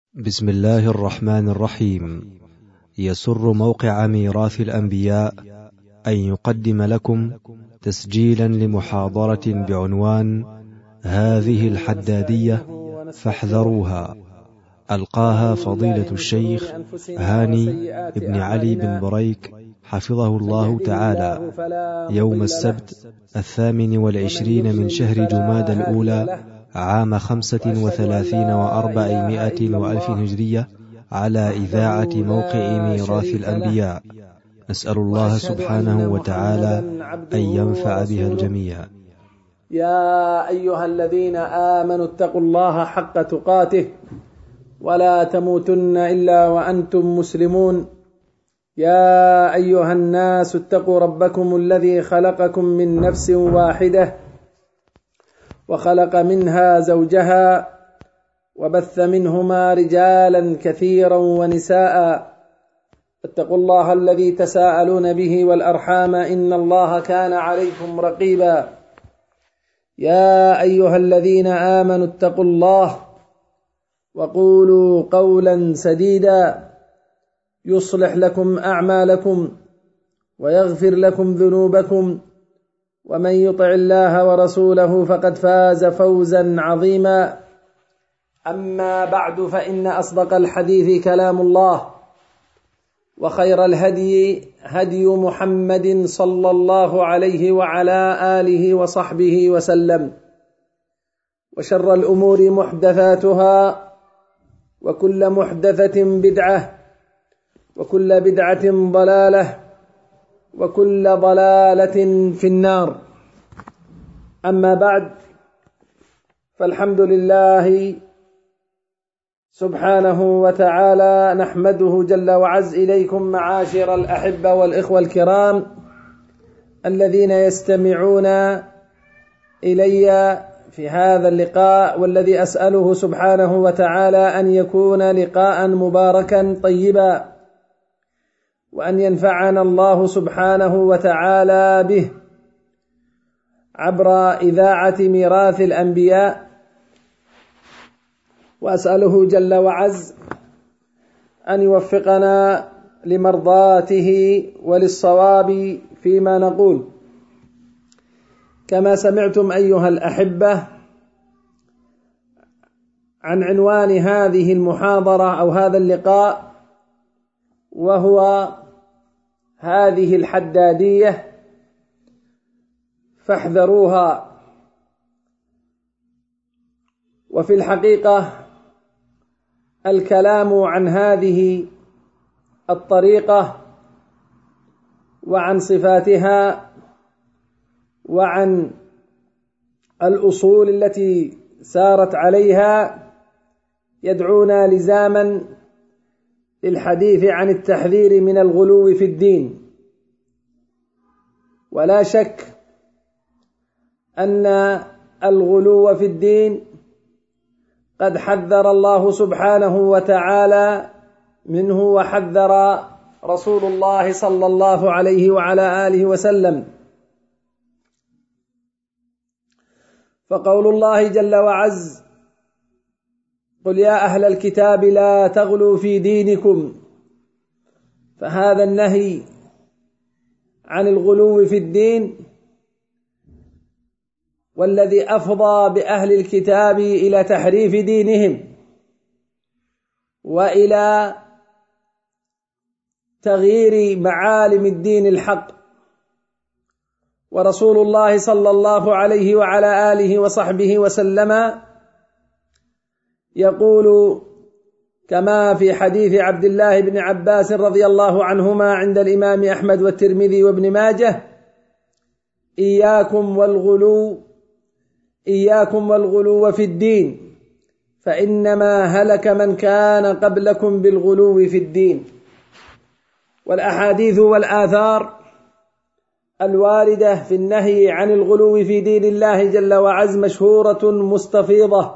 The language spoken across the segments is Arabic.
بسم الله الرحمن الرحيم. يسر موقع ميراث الأنبياء أن يقدم لكم تسجيلا لمحاضرة بعنوان هذه الحدادية فاحذروها، ألقاها فضيلة الشيخ هاني بن علي بن بريك حفظه الله تعالى يوم السبت 28 من شهر جماد الأولى عام 35 و400 وألف هجرية على إذاعة موقع ميراث الأنبياء. نسأل الله سبحانه وتعالى أن ينفع بها الجميع. يا أيها الذين آمنوا اتقوا الله حق تقاته ولا تموتن إلا وأنتم مسلمون. يا أيها الناس اتقوا ربكم الذي خلقكم من نفس واحدة وخلق منها زوجها وبث منهما رجالا كثيرا ونساء. اتقوا الله الذي تساءلون به والأرحام إن الله كان عليكم رقيبا. يا أيها الذين آمنوا اتقوا الله وقولوا قولا سديدا يصلح لكم أعمالكم ويغفر لكم ذنوبكم، ومن يطع الله ورسوله فقد فاز فوزا عظيما. أما بعد، فإن أصدق الحديث كلام الله، وخير الهدي هدي محمد صلى الله عليه وعلى آله وصحبه وسلم، وشر الأمور محدثاتها، وكل محدثة بدعة، وكل بدعة ضلالة، وكل ضلالة في النار. أما بعد، فالحمد لله سبحانه وتعالى نحمده جل وعز إليكم معاشر الأحبة والإخوة الكرام الذين يستمعون إلي في هذا اللقاء، والذي أسأله سبحانه وتعالى أن يكون لقاء مباركا طيبا، وأن ينفعنا الله سبحانه وتعالى به عبر إذاعة ميراث الأنبياء. وأسأله جل وعز أن يوفقنا لمرضاته وللصواب فيما نقول. كما سمعتم أيها الأحبة عن عنوان هذه المحاضرة أو هذا اللقاء، وهو هذه الحدادية فاحذروها. وفي الحقيقة الكلام عن هذه الطريقة وعن صفاتها وعن الأصول التي سارت عليها يدعونا لزاما للحديث عن التحذير من الغلو في الدين. ولا شك أن الغلو في الدين قد حذر الله سبحانه وتعالى منه، وحذر رسول الله صلى الله عليه وعلى آله وسلم. فقول الله جل وعز: قل يا أهل الكتاب لا تغلوا في دينكم، فهذا النهي عن الغلو في الدين، والذي أفضى بأهل الكتاب إلى تحريف دينهم وإلى تغيير معالم الدين الحق. ورسول الله صلى الله عليه وعلى آله وصحبه وسلم يقول كما في حديث عبد الله بن عباس رضي الله عنهما عند الإمام أحمد والترمذي وابن ماجه: إياكم والغلو في الدين، فإنما هلك من كان قبلكم بالغلو في الدين. والأحاديث والآثار الواردة في النهي عن الغلو في دين الله جل وعز مشهورة مستفيضة،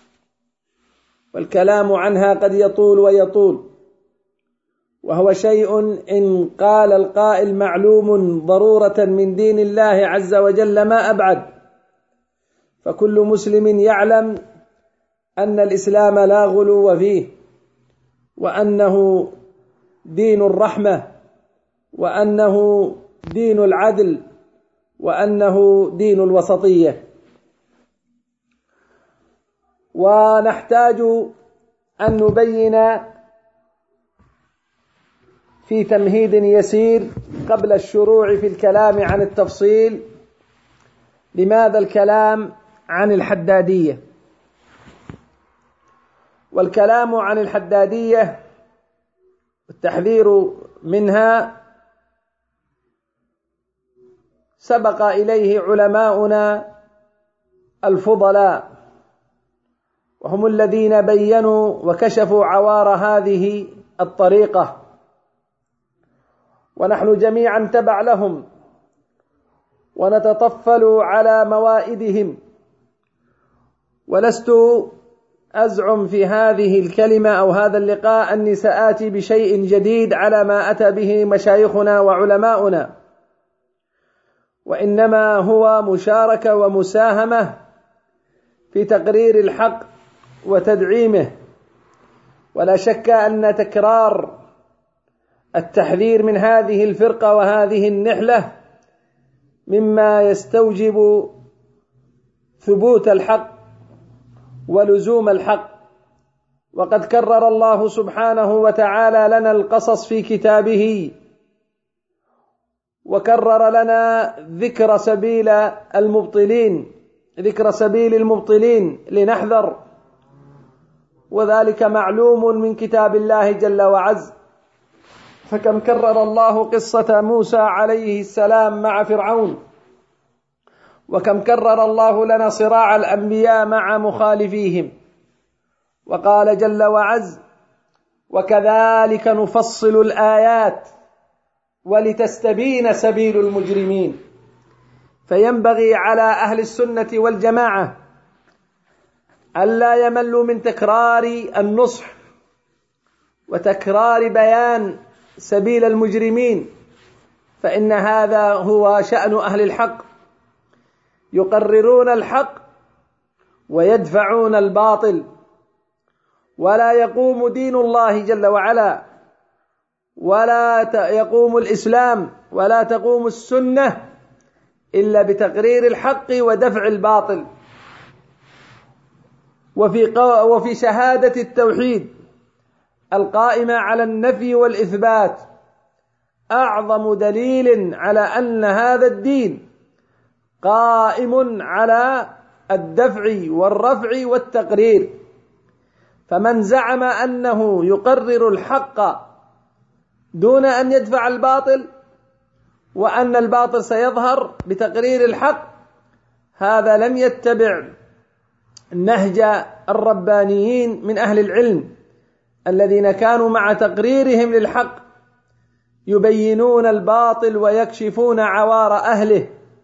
والكلام عنها قد يطول ويطول، وهو شيء إن قال القائل معلوم ضرورة من دين الله عز وجل ما أبعد. فكل مسلم يعلم أن الإسلام لا غلو فيه، وأنه دين الرحمة، وأنه دين العدل، وأنه دين الوسطية. ونحتاج أن نبين في تمهيد يسير قبل الشروع في الكلام عن التفصيل لماذا الكلام عن الحدادية. والكلام عن الحدادية والتحذير منها سبق إليه علماؤنا الفضلاء، وهم الذين بينوا وكشفوا عوار هذه الطريقة، ونحن جميعا تبع لهم ونتطفل على موائدهم. ولست أزعم في هذه الكلمة أو هذا اللقاء أني سآتي بشيء جديد على ما أتى به مشايخنا وعلماؤنا، وإنما هو مشاركة ومساهمة في تقرير الحق وتدعيمه. ولا شك أن تكرار التحذير من هذه الفرقة وهذه النحلة مما يستوجب ثبوت الحق ولزوم الحق. وقد كرر الله سبحانه وتعالى لنا القصص في كتابه، وكرر لنا ذكر سبيل المبطلين لنحذر، وذلك معلوم من كتاب الله جل وعز. فكم كرر الله قصة موسى عليه السلام مع فرعون، وكم كرر الله لنا صراع الأنبياء مع مخالفيهم. وقال جل وعز: وكذلك نفصل الآيات ولتستبين سبيل المجرمين. فينبغي على أهل السنة والجماعة ألا يملوا من تكرار النصح وتكرار بيان سبيل المجرمين، فإن هذا هو شأن أهل الحق، يقررون الحق ويدفعون الباطل. ولا يقوم دين الله جل وعلا، ولا يقوم الإسلام، ولا تقوم السنة إلا بتقرير الحق ودفع الباطل. وفي شهادة التوحيد القائمة على النفي والإثبات أعظم دليل على أن هذا الدين قائم على الدفع والرفع والتقرير. فمن زعم أنه يقرر الحق دون أن يدفع الباطل، وأن الباطل سيظهر بتقرير الحق، هذا لم يتبع نهج الربانيين من أهل العلم الذين كانوا مع تقريرهم للحق يبينون الباطل ويكشفون عوار أهله،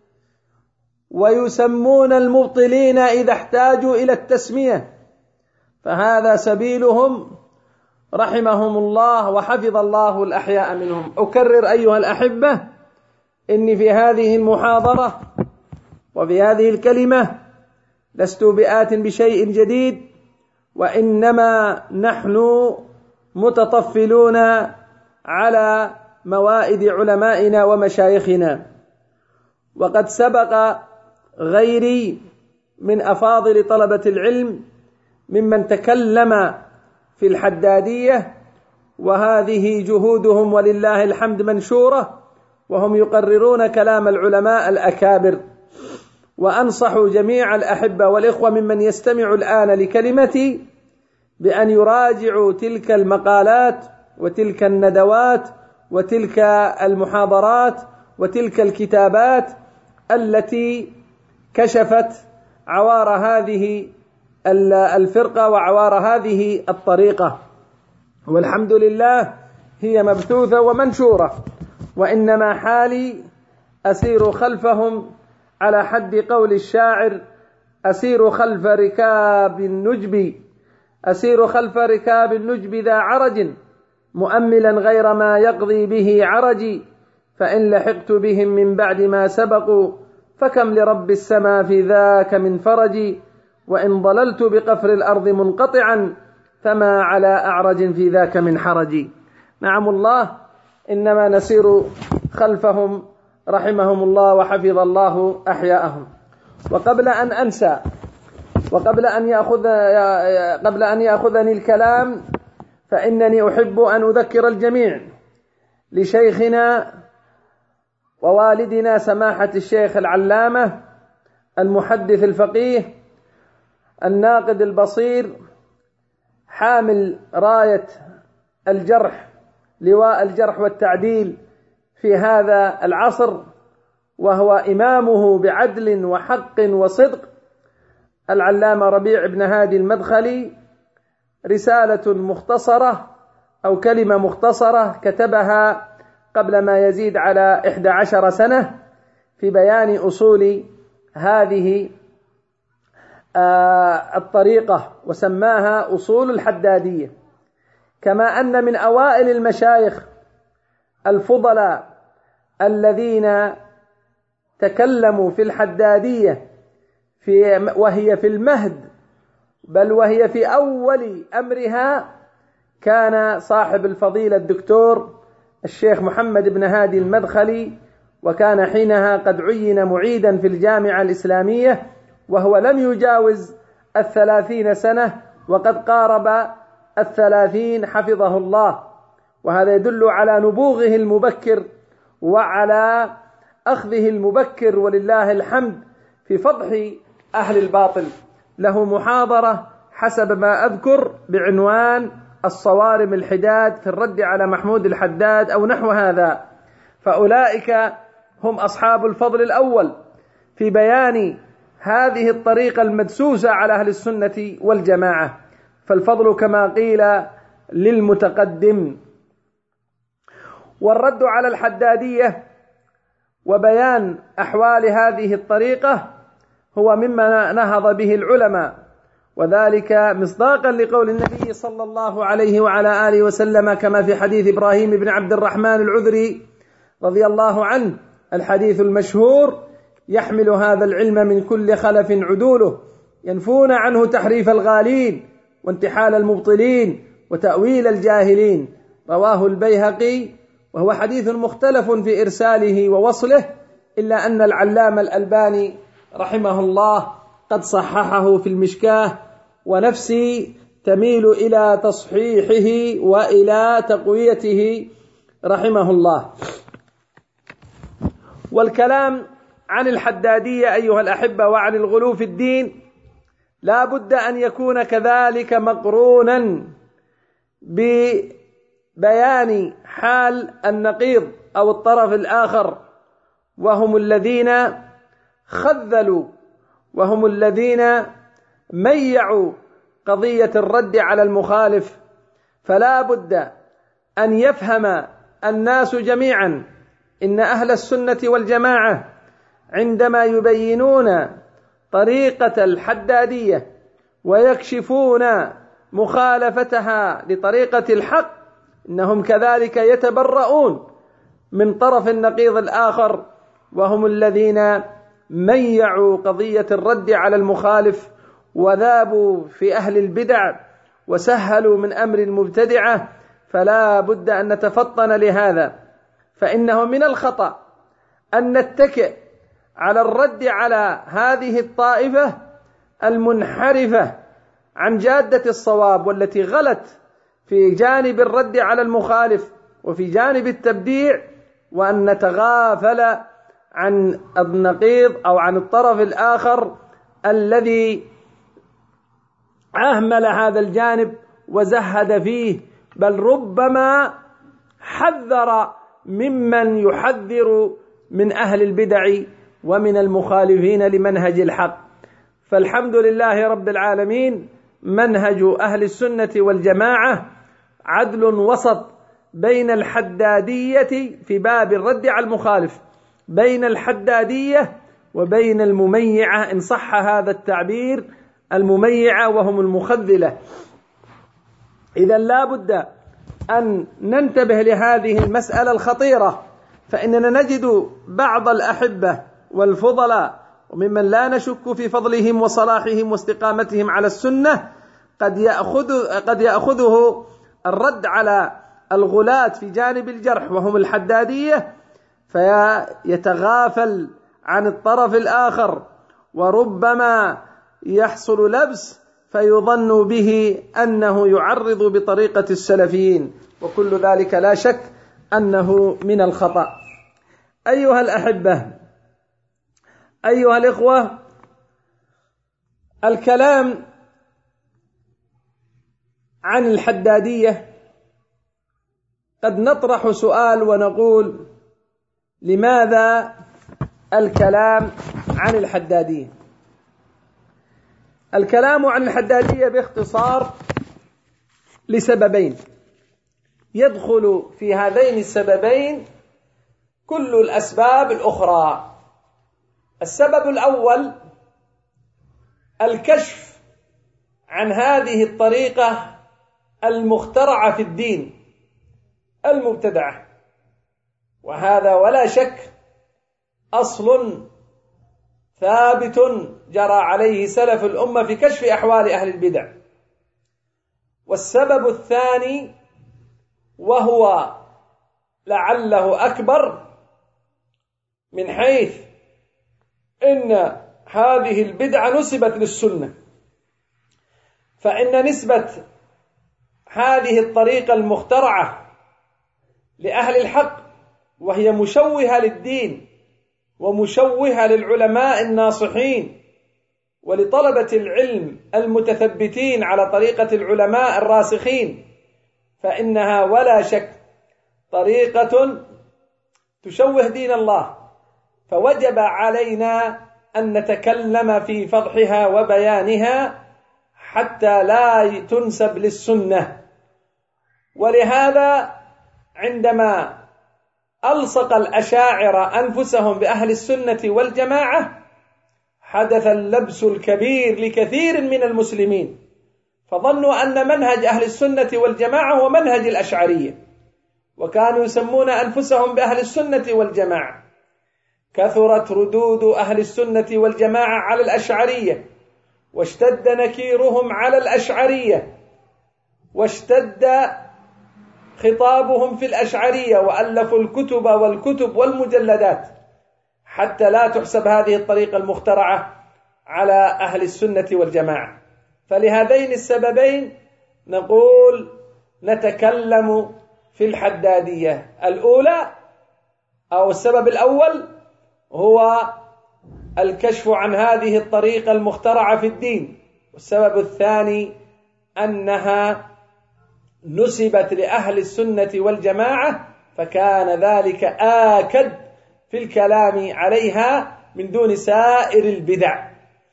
ويسمون المبطلين إذا احتاجوا إلى التسمية. فهذا سبيلهم رحمهم الله وحفظ الله الأحياء منهم. أكرر أيها الأحبة إني في هذه المحاضرة وفي هذه الكلمة لست بآت بشيء جديد، وإنما نحن متطفلون على موائد علمائنا ومشايخنا. وقد سبق غيري من أفاضل طلبة العلم ممن تكلم في الحدادية، وهذه جهودهم ولله الحمد منشورة، وهم يقررون كلام العلماء الأكابر. وأنصح جميع الأحبة والإخوة ممن يستمع الآن لكلمتي بأن يراجعوا تلك المقالات وتلك الندوات وتلك المحاضرات وتلك الكتابات التي كشفت عوار هذه الفرقة وعوار هذه الطريقة، والحمد لله هي مبثوثة ومنشورة. وإنما حالي أسير خلفهم على حد قول الشاعر: أسير خلف ركاب النجب ذا عرج، مؤملا غير ما يقضي به عرجي، فإن لحقت بهم من بعد ما سبقوا، فكم لرب السما في ذاك من فرجي، وإن ضللت بقفر الأرض منقطعا، فما على أعرج في ذاك من حرج. نعم الله، إنما نسير خلفهم رحمهم الله وحفظ الله أحياءهم. وقبل أن أنسى وقبل أن يأخذني الكلام، فإنني أحب أن أذكر الجميع لشيخنا ووالدنا سماحة الشيخ العلامة المحدث الفقيه الناقد البصير حامل راية الجرح، لواء الجرح والتعديل في هذا العصر، وهو إمامه بعدل وحق وصدق، العلامة ربيع بن هادي المدخلي، رسالة مختصرة أو كلمة مختصرة كتبها قبل ما يزيد على 11 سنة في بيان أصول هذه الطريقة، وسماها أصول الحدادية. كما أن من أوائل المشايخ الفضلاء الذين تكلموا في الحدادية وهي في المهد، بل وهي في أول أمرها، كان صاحب الفضيلة الدكتور الشيخ محمد بن هادي المدخلي، وكان حينها قد عين معيدا في الجامعة الإسلامية، وهو لم يجاوز 30 سنة، وقد قارب 30 حفظه الله. وهذا يدل على نبوغه المبكر وعلى أخذه المبكر ولله الحمد في فضح أهل الباطل. له محاضرة حسب ما أذكر بعنوان الصوارم الحداد في الرد على محمود الحداد أو نحو هذا. فأولئك هم أصحاب الفضل الأول في بيان هذه الطريقة المدسوسة على أهل السنة والجماعة، فالفضل كما قيل للمتقدم. والرد على الحدادية وبيان أحوال هذه الطريقة هو مما نهض به العلماء، وذلك مصداقا لقول النبي صلى الله عليه وعلى آله وسلم كما في حديث إبراهيم بن عبد الرحمن العذري رضي الله عنه، الحديث المشهور: يحمل هذا العلم من كل خلف عدوله، ينفون عنه تحريف الغالين وانتحال المبطلين وتأويل الجاهلين. رواه البيهقي، وهو حديث مختلف في إرساله ووصله، إلا أن العلامة الألباني رحمه الله قد صححه في المشكاة، ونفسي تميل إلى تصحيحه وإلى تقويته رحمه الله. والكلام عن الحدادية أيها الأحبة وعن الغلو في الدين لا بد أن يكون كذلك مقرونا ببيان حال النقيض أو الطرف الآخر، وهم الذين خذلوا، وهم الذين ميعوا قضية الرد على المخالف. فلا بد أن يفهم الناس جميعا إن أهل السنة والجماعة عندما يبينون طريقة الحدادية ويكشفون مخالفتها لطريقة الحق، إنهم كذلك يتبرؤون من طرف النقيض الآخر، وهم الذين ميعوا قضية الرد على المخالف وذابوا في أهل البدع وسهلوا من أمر المبتدعة. فلا بد أن نتفطن لهذا، فإنه من الخطأ أن نتكئ على الرد على هذه الطائفة المنحرفة عن جادة الصواب، والتي غلت في جانب الرد على المخالف وفي جانب التبديع، وأن نتغافل عن النقيض أو عن الطرف الآخر الذي أهمل هذا الجانب وزهد فيه، بل ربما حذر ممن يحذر من أهل البدع ومن المخالفين لمنهج الحق. فالحمد لله رب العالمين، منهج أهل السنة والجماعة عدل وسط بين الحدادية في باب الرد على المخالف، بين الحدادية وبين المميعة، إن صح هذا التعبير، المميعة وهم المخذلة. إذن لا بد أن ننتبه لهذه المسألة الخطيرة، فإننا نجد بعض الأحبة والفضلاء وممن لا نشك في فضلهم وصلاحهم واستقامتهم على السنة قد يأخذه الرد على الغلاة في جانب الجرح وهم الحدادية، فيتغافل عن الطرف الآخر، وربما يحصل لبس فيظن به أنه يعرض بطريقة السلفيين، وكل ذلك لا شك أنه من الخطأ. أيها الأحبة، أيها الإخوة، الكلام عن الحدادية قد نطرح سؤال ونقول: لماذا الكلام عن الحدادية؟ الكلام عن الحدادية باختصار لسببين، يدخل في هذين السببين كل الأسباب الأخرى. السبب الأول الكشف عن هذه الطريقة المخترعة في الدين المبتدعة، وهذا ولا شك أصل ثابت جرى عليه سلف الأمة في كشف أحوال أهل البدع. والسبب الثاني وهو لعله أكبر، من حيث إن هذه البدعة نسبت للسنة، فإن نسبة هذه الطريقة المخترعة لأهل الحق، وهي مشوهة للدين ومشوهة للعلماء الناصحين ولطلبة العلم المتثبتين على طريقة العلماء الراسخين، فإنها ولا شك طريقة تشوه دين الله، فوجب علينا أن نتكلم في فضحها وبيانها حتى لا تنسب للسنة. ولهذا عندما ألصق الأشاعرة أنفسهم بأهل السنة والجماعة حدث اللبس الكبير لكثير من المسلمين، فظنوا أن منهج أهل السنة والجماعة هو منهج الأشعرية، وكانوا يسمون أنفسهم بأهل السنة والجماعة. كثرت ردود أهل السنة والجماعة على الأشعرية، واشتد نكيرهم على الأشعرية، واشتد خطابهم في الأشعرية، وألفوا الكتب والمجلدات حتى لا تحسب هذه الطريقة المخترعة على أهل السنة والجماعة. فلهذين السببين نقول نتكلم في الحدادية. الأولى أو السبب الأول هو الكشف عن هذه الطريقة المخترعة في الدين، والسبب الثاني أنها نسبت لأهل السنة والجماعة، فكان ذلك آكد في الكلام عليها من دون سائر البدع.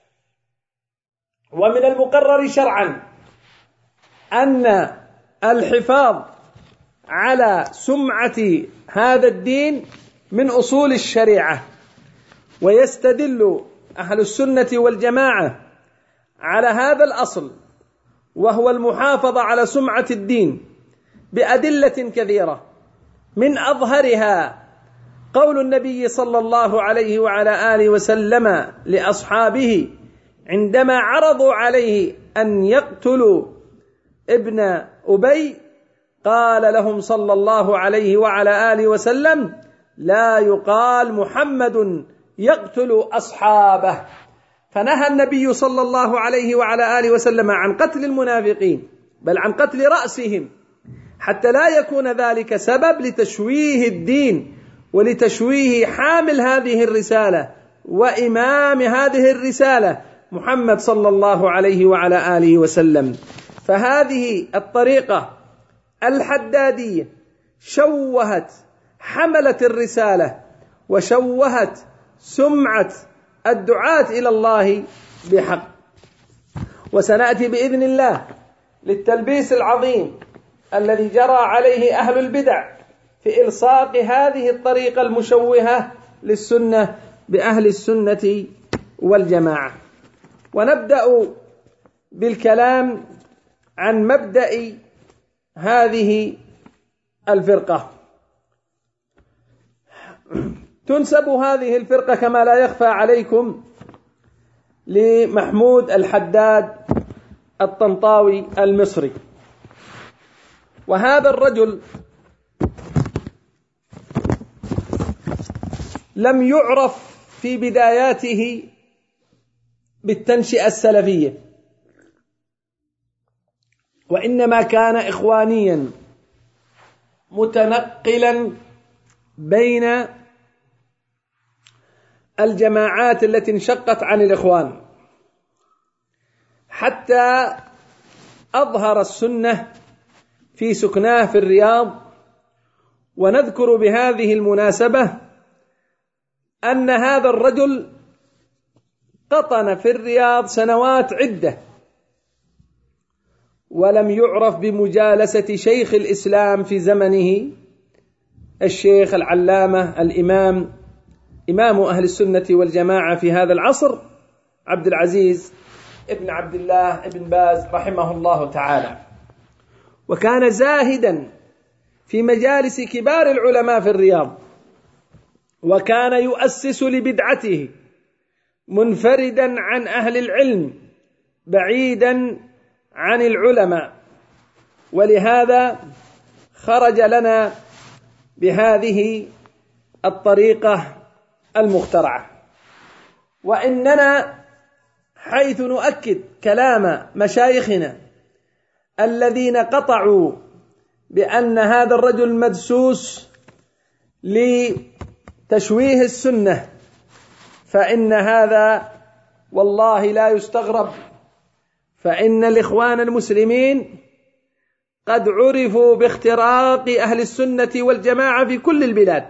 ومن المقرر شرعا أن الحفاظ على سمعة هذا الدين من أصول الشريعة، ويستدل أهل السنة والجماعة على هذا الأصل وهو المحافظة على سمعة الدين بأدلة كثيرة، من أظهرها قول النبي صلى الله عليه وعلى آله وسلم لأصحابه عندما عرضوا عليه أن يقتلوا ابن أبي، قال لهم صلى الله عليه وعلى آله وسلم: لا يقال محمد يقتل أصحابه. فنهى النبي صلى الله عليه وعلى آله وسلم عن قتل المنافقين، بل عن قتل رأسهم، حتى لا يكون ذلك سبب لتشويه الدين ولتشويه حامل هذه الرسالة وإمام هذه الرسالة محمد صلى الله عليه وعلى آله وسلم. فهذه الطريقة الحدادية شوهت حملة الرسالة وشوهت سمعة الدعاة إلى الله بحق. وسنأتي بإذن الله للتلبيس العظيم الذي جرى عليه أهل البدع في إلصاق هذه الطريقة المشوهة للسنة بأهل السنة والجماعة. ونبدأ بالكلام عن مبدأ هذه الفرقة. تنسب هذه الفرقة كما لا يخفى عليكم لمحمود الحداد الطنطاوي المصري. وهذا الرجل لم يعرف في بداياته بالتنشئة السلفية، وإنما كان إخوانيا متنقلا بين الجماعات التي انشقت عن الإخوان، حتى أظهر السنة في سكناه في الرياض. ونذكر بهذه المناسبة أن هذا الرجل قطن في الرياض سنوات عدة، ولم يعرف بمجالسة شيخ الإسلام في زمنه الشيخ العلامة الإمام إمام أهل السنة والجماعة في هذا العصر عبد العزيز ابن عبد الله ابن باز رحمه الله تعالى. وكان زاهدا في مجالس كبار العلماء في الرياض، وكان يؤسس لبدعته منفردا عن أهل العلم بعيدا عن العلماء، ولهذا خرج لنا بهذه الطريقة المخترعة. وإننا حيث نؤكد كلام مشايخنا الذين قطعوا بأن هذا الرجل مدسوس لتشويه السنة، فإن هذا والله لا يستغرب، فإن الإخوان المسلمين قد عرفوا باختراق أهل السنة والجماعة في كل البلاد،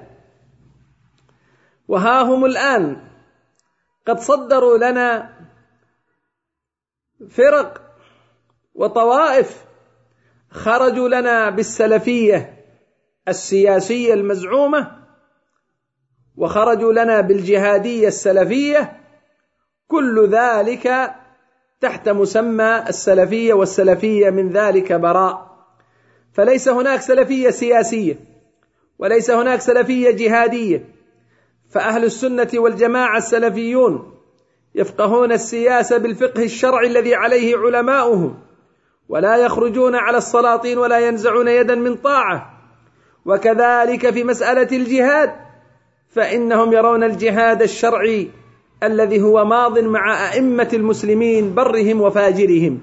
وها هم الآن قد صدروا لنا فرق وطوائف خرجوا لنا بالسلفية السياسية المزعومة، وخرجوا لنا بالجهادية السلفية، كل ذلك تحت مسمى السلفية، والسلفية من ذلك براء. فليس هناك سلفية سياسية، وليس هناك سلفية جهادية، فأهل السنة والجماعة السلفيون يفقهون السياسة بالفقه الشرعي الذي عليه علماؤهم، ولا يخرجون على السلاطين ولا ينزعون يدا من طاعة. وكذلك في مسألة الجهاد، فإنهم يرون الجهاد الشرعي الذي هو ماض مع أئمة المسلمين برهم وفاجرهم.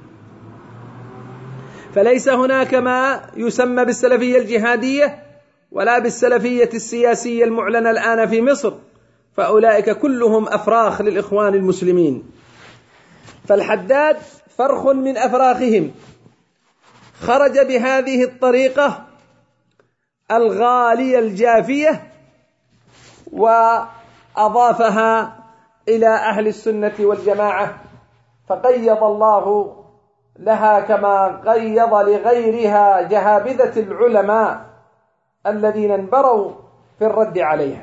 فليس هناك ما يسمى بالسلفية الجهادية ولا بالسلفية السياسية المعلنة الآن في مصر، فأولئك كلهم أفراخ للإخوان المسلمين. فالحداد فرخ من أفراخهم، خرج بهذه الطريقة الغالية الجافية وأضافها إلى أهل السنة والجماعة، فقيض الله لها كما قيض لغيرها جهابذة العلماء الذين انبروا في الرد عليها.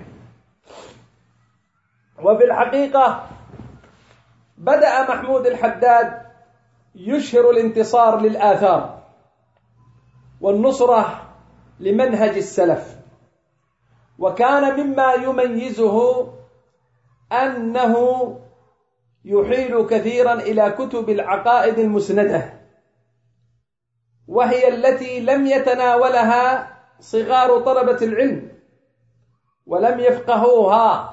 وفي الحقيقة بدأ محمود الحداد يشهر الانتصار للآثار والنصرة لمنهج السلف، وكان مما يميزه أنه يحيل كثيرا إلى كتب العقائد المسندة، وهي التي لم يتناولها صغار طلبة العلم ولم يفقهوها،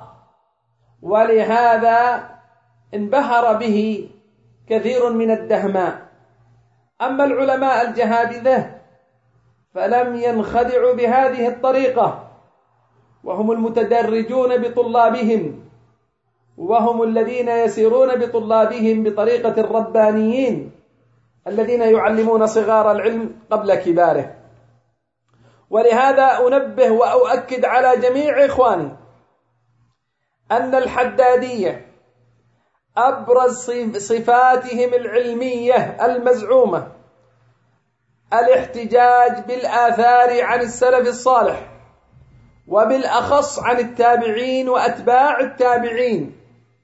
ولهذا انبهر به كثير من الدهماء. أما العلماء الجهابذة فلم ينخدعوا بهذه الطريقة، وهم المتدرجون بطلابهم، وهم الذين يسيرون بطلابهم بطريقة الربانيين الذين يعلمون صغار العلم قبل كباره. ولهذا أنبه وأؤكد على جميع إخواني أن الحدادية أبرز صفاتهم العلمية المزعومة الاحتجاج بالآثار عن السلف الصالح، وبالأخص عن التابعين وأتباع التابعين،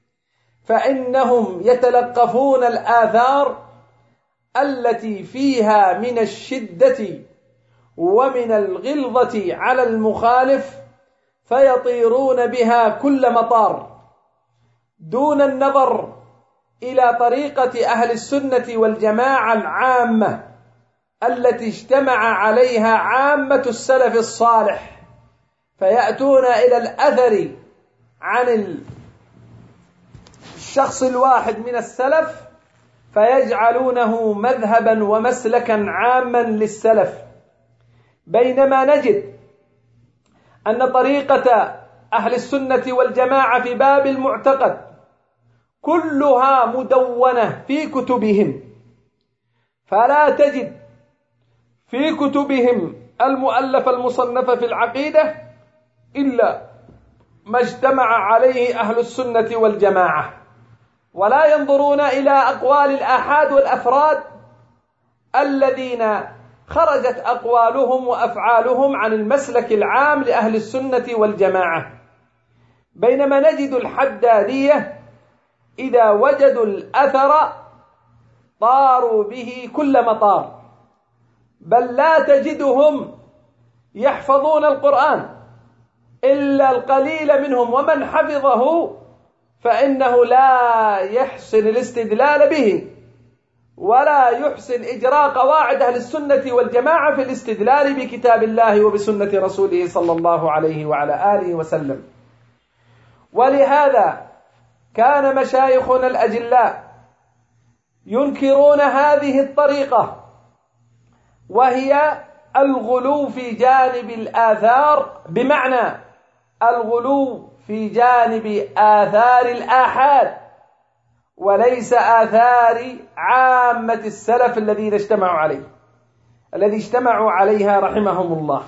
فإنهم يتلقفون الآثار التي فيها من الشدة ومن الغلظة على المخالف، فيطيرون بها كل مطار دون النظر إلى طريقة أهل السنة والجماعة العامة التي اجتمع عليها عامة السلف الصالح، فيأتون إلى الأثر عن الشخص الواحد من السلف فيجعلونه مذهبا ومسلكا عاما للسلف، بينما نجد أن طريقة أهل السنة والجماعة في باب المعتقد كلها مدونة في كتبهم، فلا تجد في كتبهم المؤلفة المصنفة في العقيدة إلا ما اجتمع عليه أهل السنة والجماعة، ولا ينظرون إلى أقوال الآحاد والأفراد الذين خرجت أقوالهم وأفعالهم عن المسلك العام لأهل السنة والجماعة. بينما نجد الحدادية إذا وجدوا الأثر طاروا به كل مطار، بل لا تجدهم يحفظون القرآن إلا القليل منهم، ومن حفظه فإنه لا يحسن الاستدلال به ولا يحسن إجراء قواعد أهل السنة والجماعة في الاستدلال بكتاب الله وبسنة رسوله صلى الله عليه وعلى آله وسلم. ولهذا كان مشايخنا الأجلاء ينكرون هذه الطريقة، وهي الغلو في جانب الآثار، بمعنى الغلو في جانب آثار الآحاد وليس آثار عامة السلف الذين اجتمعوا عليها رحمهم الله.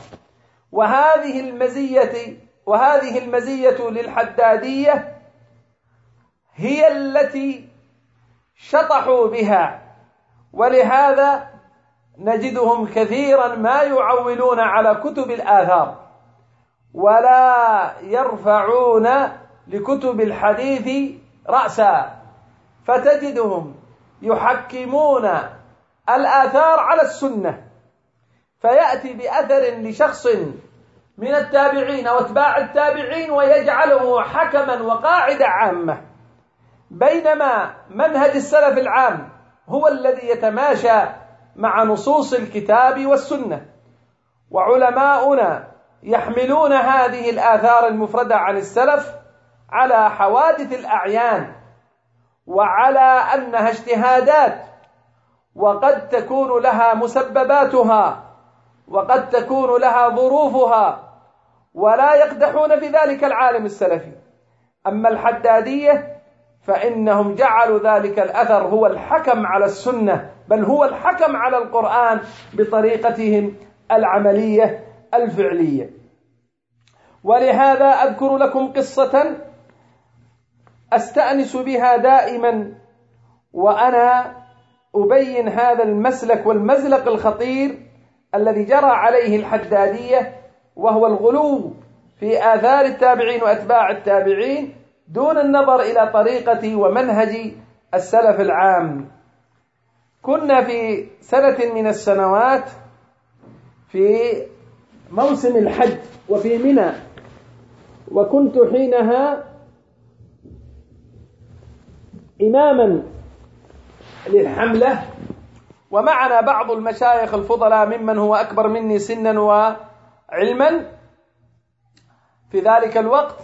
وهذه المزية للحدادية هي التي شطحوا بها، ولهذا نجدهم كثيرا ما يعولون على كتب الآثار ولا يرفعون لكتب الحديث رأسا، فتجدهم يحكمون الآثار على السنة، فيأتي بأثر لشخص من التابعين واتباع التابعين ويجعله حكما وقاعدة عامة، بينما منهج السلف العام هو الذي يتماشى مع نصوص الكتاب والسنة. وعلماؤنا يحملون هذه الآثار المفردة عن السلف على حوادث الأعيان وعلى أنها اجتهادات، وقد تكون لها مسبباتها وقد تكون لها ظروفها، ولا يقدحون في ذلك العالم السلفي. أما الحدادية فإنهم جعلوا ذلك الأثر هو الحكم على السنة، بل هو الحكم على القرآن بطريقتهم العملية الفعلية. ولهذا أذكر لكم قصة أستأنس بها دائما وأنا أبين هذا المسلك والمزلق الخطير الذي جرى عليه الحدادية، وهو الغلو في آثار التابعين وأتباع التابعين دون النظر إلى طريقة ومنهج السلف العام. كنا في سنة من السنوات في موسم الحج وفي منى، وكنت حينها إماما للحملة، ومعنا بعض المشايخ الفضلاء ممن هو أكبر مني سنا وعلما في ذلك الوقت،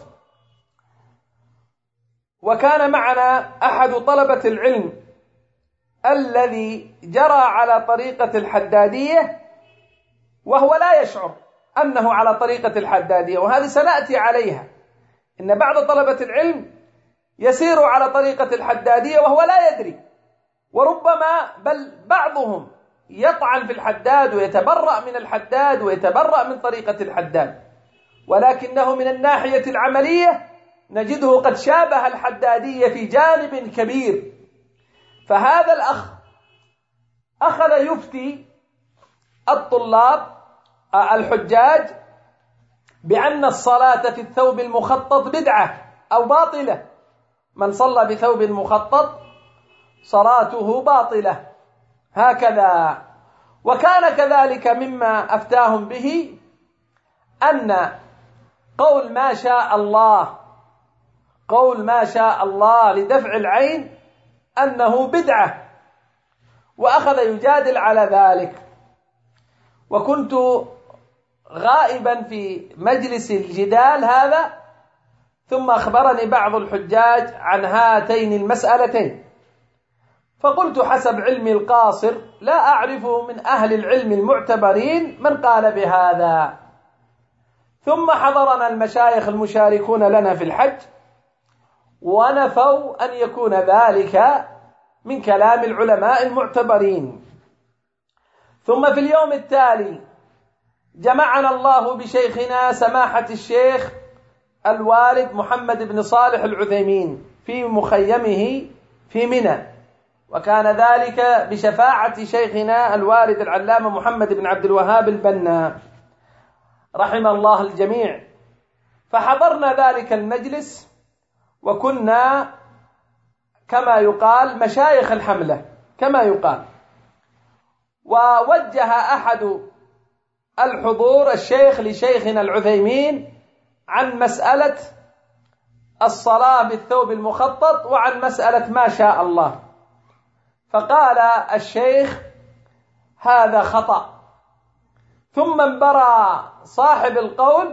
وكان معنا أحد طلبة العلم الذي جرى على طريقة الحدادية وهو لا يشعر أنه على طريقة الحدادية، وهذه سنأتي عليها. إن بعض طلبة العلم يسير على طريقة الحدادية وهو لا يدري، وربما بل بعضهم يطعن في الحداد ويتبرأ من الحداد ويتبرأ من طريقة الحداد، ولكنه من الناحية العملية نجده قد شابه الحدادية في جانب كبير. فهذا الأخ أخذ يفتي الطلاب الحجاج بأن الصلاة في الثوب المخطط بدعة أو باطلة، من صلى بثوب مخطط صلاته باطلة، هكذا. وكان كذلك مما أفتاهم به أن قول ما شاء الله لدفع العين أنه بدعة، وأخذ يجادل على ذلك. وكنت غائبا في مجلس الجدال هذا، ثم أخبرني بعض الحجاج عن هاتين المسألتين، فقلت حسب علمي القاصر لا أعرف من أهل العلم المعتبرين من قال بهذا. ثم حضرنا المشايخ المشاركون لنا في الحج ونفوا أن يكون ذلك من كلام العلماء المعتبرين. ثم في اليوم التالي جمعنا الله بشيخنا سماحة الشيخ الوالد محمد بن صالح العثيمين في مخيمه في منى، وكان ذلك بشفاعة شيخنا الوالد العلامة محمد بن عبد الوهاب البنا رحم الله الجميع. فحضرنا ذلك المجلس، وكنا كما يقال مشايخ الحملة كما يقال. ووجه أحد الحضور الشيخ لشيخنا العثيمين عن مسألة الصلاة بالثوب المخطط وعن مسألة ما شاء الله، فقال الشيخ هذا خطأ. ثم انبرى صاحب القول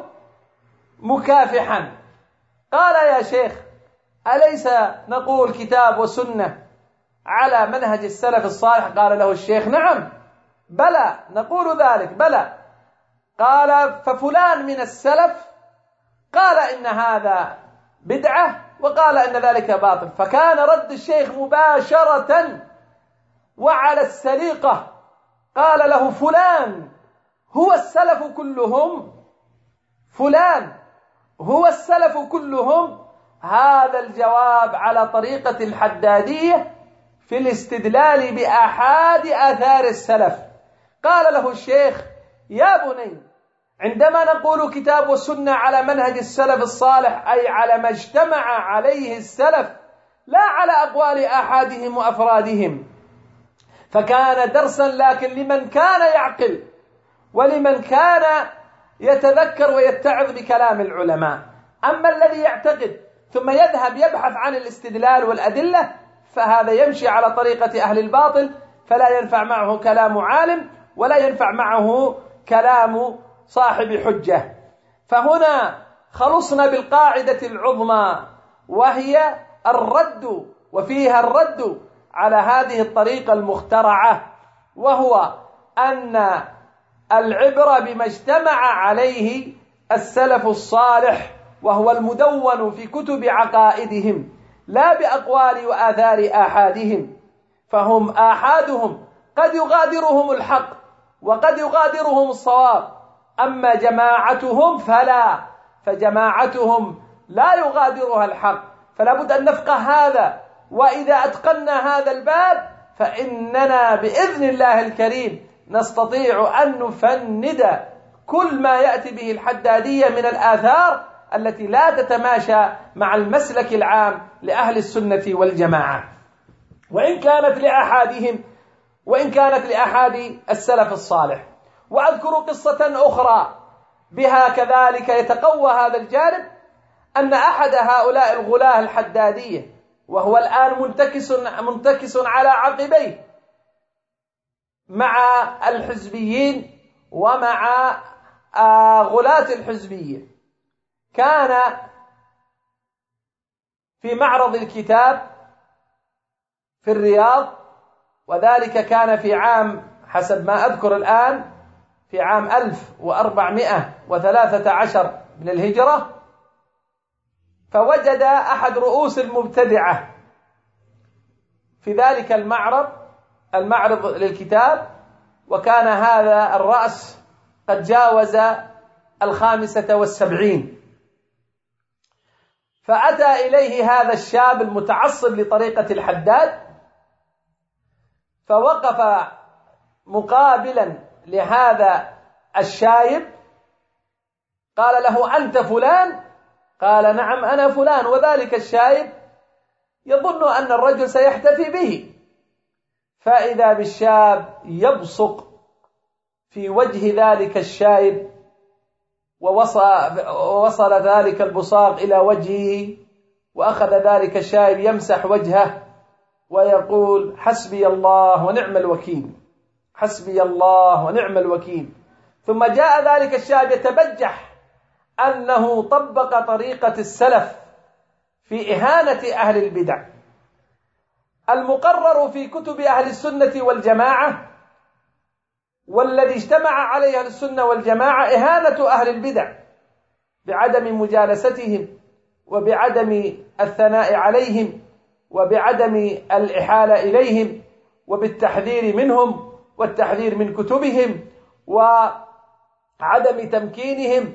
مكافحا قال يا شيخ أليس نقول كتاب وسنة على منهج السلف الصالح؟ قال له الشيخ نعم بلى نقول ذلك بلى. قال ففلان من السلف قال إن هذا بدعة وقال إن ذلك باطل. فكان رد الشيخ مباشرة وعلى السليقة، قال له فلان هو السلف كلهم، فلان هو السلف كلهم. هذا الجواب على طريقة الحدادية في الاستدلال بآحاد آثار السلف. قال له الشيخ يا بني عندما نقول كتاب والسنة على منهج السلف الصالح أي على ما اجتمع عليه السلف، لا على أقوال آحادهم وأفرادهم. فكان درسا لكن لمن كان يعقل ولمن كان يتذكر ويتعظ بكلام العلماء. أما الذي يعتقد ثم يذهب يبحث عن الاستدلال والأدلة فهذا يمشي على طريقة أهل الباطل، فلا ينفع معه كلام عالم ولا ينفع معه كلام صاحب حجة. فهنا خلصنا بالقاعدة العظمى وهي الرد، وفيها الرد على هذه الطريقة المخترعة، وهو أن العبرة بما اجتمع عليه السلف الصالح وهو المدون في كتب عقائدهم لا بأقوال وآثار آحادهم. فهم آحادهم قد يغادرهم الحق وقد يغادرهم الصواب، أما جماعتهم فلا، فجماعتهم لا يغادرها الحق. فلا بد أن نفقه هذا، وإذا أتقنا هذا الباب فإننا بإذن الله الكريم نستطيع أن نفند كل ما يأتي به الحدادية من الآثار التي لا تتماشى مع المسلك العام لأهل السنة والجماعة، وإن كانت لأحد السلف الصالح. وأذكر قصة أخرى بها كذلك يتقوى هذا الجانب، أن أحد هؤلاء الغلاة الحدادية وهو الآن منتكس على عقبيه مع الحزبيين ومع غلاة الحزبية، كان في معرض الكتاب في الرياض، وذلك كان في عام حسب ما أذكر الآن في عام 1413 من الهجرة. فوجد أحد رؤوس المبتدعة في ذلك المعرض للكتاب، وكان هذا الرأس قد جاوز 75. فأتى إليه هذا الشاب المتعصب لطريقة الحداد، فوقف مقابلا لهذا الشايب، قال له أنت فلان؟ قال نعم أنا فلان. وذلك الشايب يظن أن الرجل سيحتفي به، فإذا بالشاب يبصق في وجه ذلك الشايب، ووصل ذلك البصاق إلى وجهه، وأخذ ذلك الشايب يمسح وجهه ويقول حسبي الله ونعم الوكيل، حسبي الله ونعم الوكيل. ثم جاء ذلك الشاب يتبجح أنه طبق طريقة السلف في إهانة أهل البدع. المقرر في كتب أهل السنة والجماعة والذي اجتمع عليه أهل السنة والجماعة إهانة أهل البدع بعدم مجالستهم وبعدم الثناء عليهم وبعدم الإحالة إليهم وبالتحذير منهم والتحذير من كتبهم وعدم تمكينهم.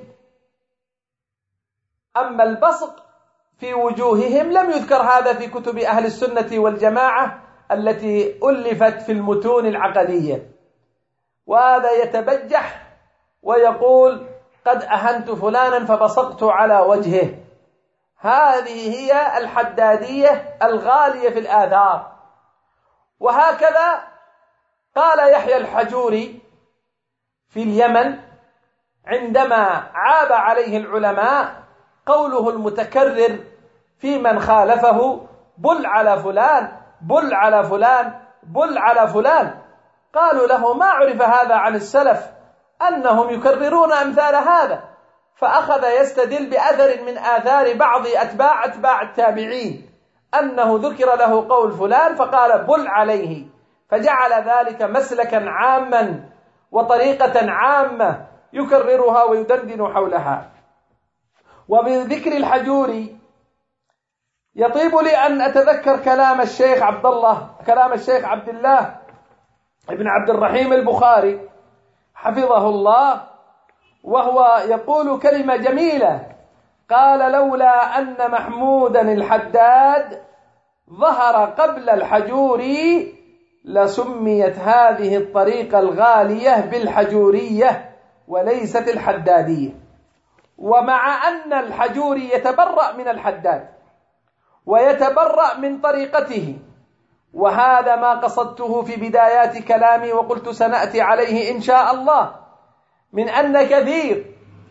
أما البصق في وجوههم لم يذكر هذا في كتب أهل السنة والجماعة التي ألفت في المتون العقدية. وهذا يتبجح ويقول قد أهنت فلانا فبصقت على وجهه. هذه هي الحدادية الغالية في الآثار. وهكذا قال يحيى الحجوري في اليمن عندما عاب عليه العلماء قوله المتكرر في من خالفه بل على فلان بل على فلان بل على فلان، قالوا له ما عرف هذا عن السلف أنهم يكررون أمثال هذا، فأخذ يستدل بأثر من آثار بعض أتباع التابعين أنه ذكر له قول فلان فقال بل عليه، فجعل ذلك مسلكا عاما وطريقة عامة يكررها ويدندن حولها. وبذكر الحجوري يطيب لي أن أتذكر كلام الشيخ عبد الله ابن عبد الرحيم البخاري حفظه الله، وهو يقول كلمة جميلة، قال لولا أن محمودا الحداد ظهر قبل الحجوري لسميت هذه الطريقة الغالية بالحجورية وليست الحدادية. ومع أن الحجوري يتبرأ من الحداد ويتبرأ من طريقته، وهذا ما قصدته في بدايات كلامي وقلت سنأتي عليه إن شاء الله، من أن كثير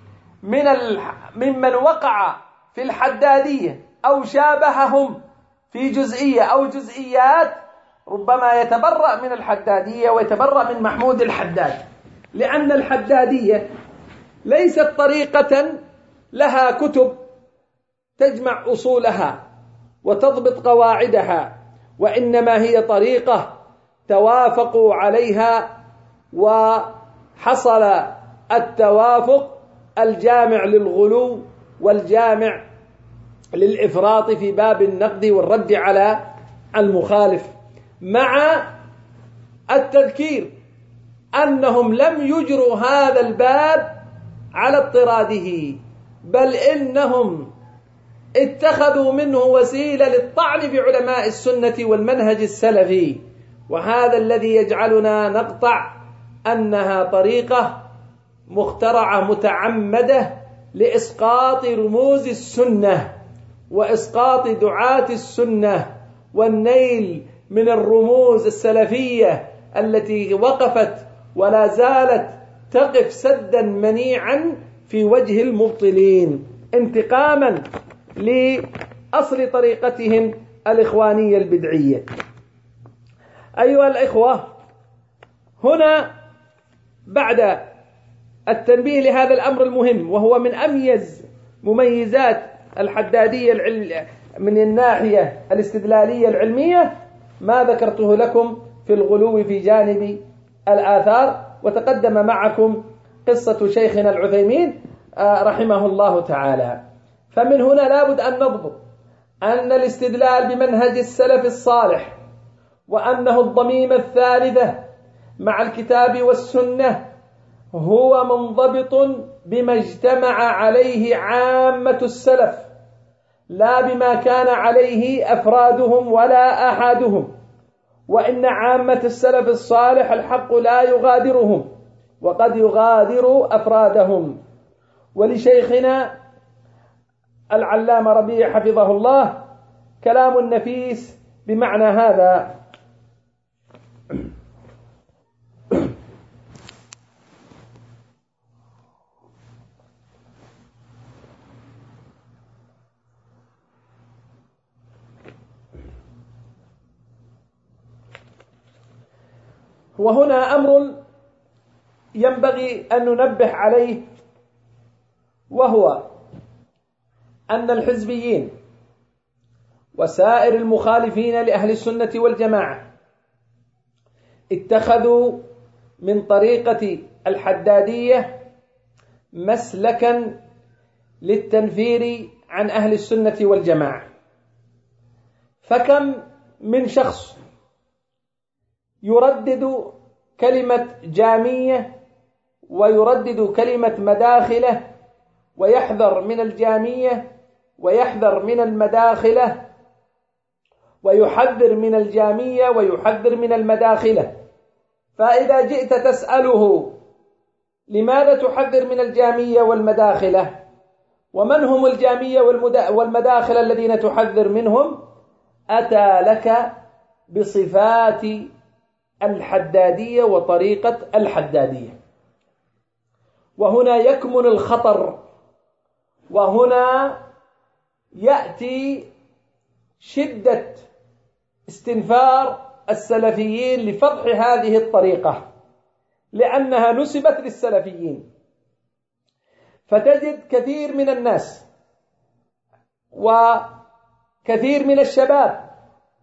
ممن وقع في الحدادية أو شابههم في جزئية أو جزئيات ربما يتبرأ من الحدادية ويتبرأ من محمود الحداد، لأن الحدادية ليست طريقة لها كتب تجمع أصولها وتضبط قواعدها، وإنما هي طريقة توافقوا عليها وحصل التوافق الجامع للغلو والجامع للإفراط في باب النقد والرد على المخالف، مع التذكير أنهم لم يجروا هذا الباب على اضطراده، بل إنهم اتخذوا منه وسيلة للطعن بعلماء السنة والمنهج السلفي، وهذا الذي يجعلنا نقطع أنها طريقة مخترعة متعمدة لإسقاط رموز السنة وإسقاط دعاة السنة والنيل من الرموز السلفية التي وقفت ولا زالت تقف سدا منيعا في وجه المبطلين انتقاما لأصل طريقتهم الإخوانية البدعية. أيها الإخوة، هنا بعد التنبيه لهذا الأمر المهم وهو من أميز مميزات الحدادية من الناحية الاستدلالية العلمية ما ذكرته لكم في الغلو في جانب الآثار، وتقدم معكم قصة شيخنا العثيمين رحمه الله تعالى. فمن هنا لابد أن نضبط أن الاستدلال بمنهج السلف الصالح وأنه الضميمة الثالثة مع الكتاب والسنة هو منضبط بما اجتمع عليه عامة السلف لا بما كان عليه أفرادهم ولا أحدهم، وإن عامة السلف الصالح الحق لا يغادرهم وقد يغادر أفرادهم. ولشيخنا العلامة ربيع حفظه الله كلام نفيس بمعنى هذا. وهنا أمر ينبغي أن ننبه عليه، وهو أن الحزبيين وسائر المخالفين لأهل السنة والجماعة اتخذوا من طريقة الحدادية مسلكا للتنفير عن أهل السنة والجماعة. فكم من شخص يردد كلمة جامية ويردد كلمة مداخلة ويحذر من الجامية ويحذر من المداخلة، ويحذر من الجامية ويحذر من المداخلة. فإذا جئت تسأله لماذا تحذر من الجامية والمداخلة، ومن هم الجامية والمداخلة الذين تحذر منهم، أتى لك بصفات الحدادية وطريقة الحدادية. وهنا يكمن الخطر، وهنا يأتي شدة استنفار السلفيين لفضح هذه الطريقة، لأنها نسبت للسلفيين. فتجد كثير من الناس وكثير من الشباب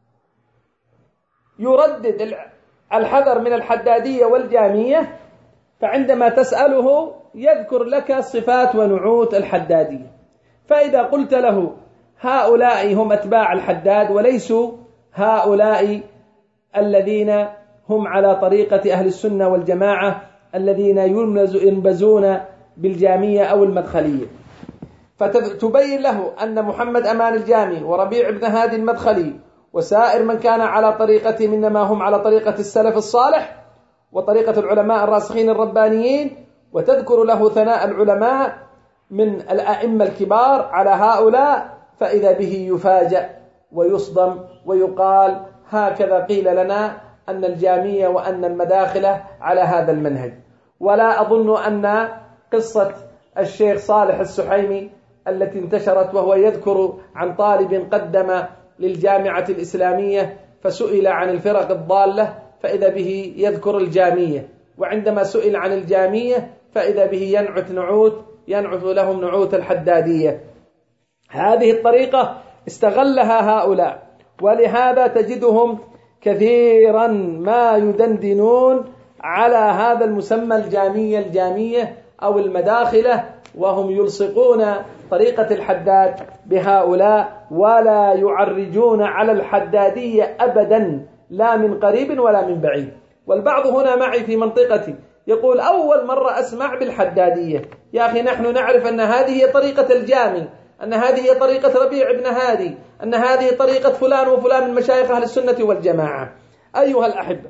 يردد الحذر من الحدادية والجامية، فعندما تسأله يذكر لك صفات ونعوت الحدادية. فإذا قلت له هؤلاء هم أتباع الحداد وليسوا هؤلاء الذين هم على طريقة أهل السنة والجماعة الذين ينبزون بالجامية أو المدخلية، فتبين له أن محمد أمان الجامي وربيع بن هادي المدخلي وسائر من كان على طريقتهم إنما هم على طريقة السلف الصالح وطريقة العلماء الراسخين الربانيين، وتذكر له ثناء العلماء من الأئمة الكبار على هؤلاء، فإذا به يفاجأ ويصدم ويقال هكذا قيل لنا أن الجامية وأن المداخلة على هذا المنهج. ولا أظن أن قصة الشيخ صالح السحيمي التي انتشرت وهو يذكر عن طالب قدم للجامعة الإسلامية فسئل عن الفرق الضالة فإذا به يذكر الجامية، وعندما سئل عن الجامية فإذا به ينعت لهم نعوت الحدادية. هذه الطريقة استغلها هؤلاء، ولهذا تجدهم كثيرا ما يدندنون على هذا المسمى الجامية أو المداخلة، وهم يلصقون طريقة الحداد بهؤلاء ولا يعرجون على الحدادية أبدا، لا من قريب ولا من بعيد. والبعض هنا معي في منطقتي يقول أول مرة أسمع بالحدادية. يا أخي نحن نعرف أن هذه هي طريقة الجامي، أن هذه هي طريقة ربيع بن هادي، أن هذه طريقة فلان وفلان من مشايخ أهل السنة والجماعة. أيها الأحبة،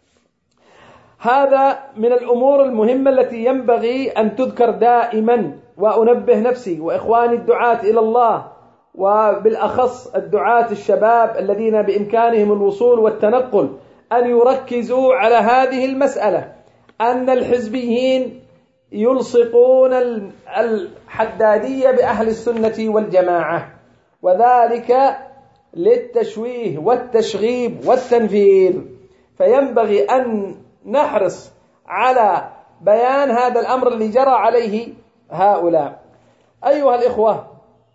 هذا من الأمور المهمة التي ينبغي أن تذكر دائما، وأنبه نفسي وإخواني الدعاة إلى الله، وبالأخص الدعاة الشباب الذين بإمكانهم الوصول والتنقل، أن يركزوا على هذه المسألة، أن الحزبيين يلصقون الحدادية بأهل السنة والجماعة، وذلك للتشويه والتشغيب والتنفير. فينبغي أن نحرص على بيان هذا الأمر اللي جرى عليه هؤلاء. أيها الإخوة،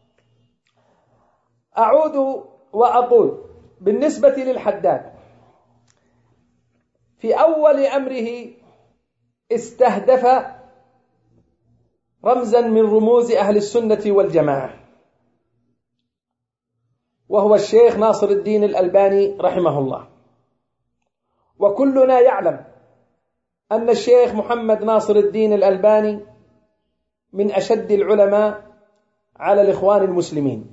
أعود وأقول بالنسبة للحداد، في أول أمره استهدف رمزا من رموز أهل السنة والجماعة، وهو الشيخ ناصر الدين الألباني رحمه الله. وكلنا يعلم أن الشيخ محمد ناصر الدين الألباني من أشد العلماء على الإخوان المسلمين،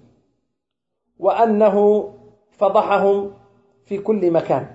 وأنه فضحهم في كل مكان.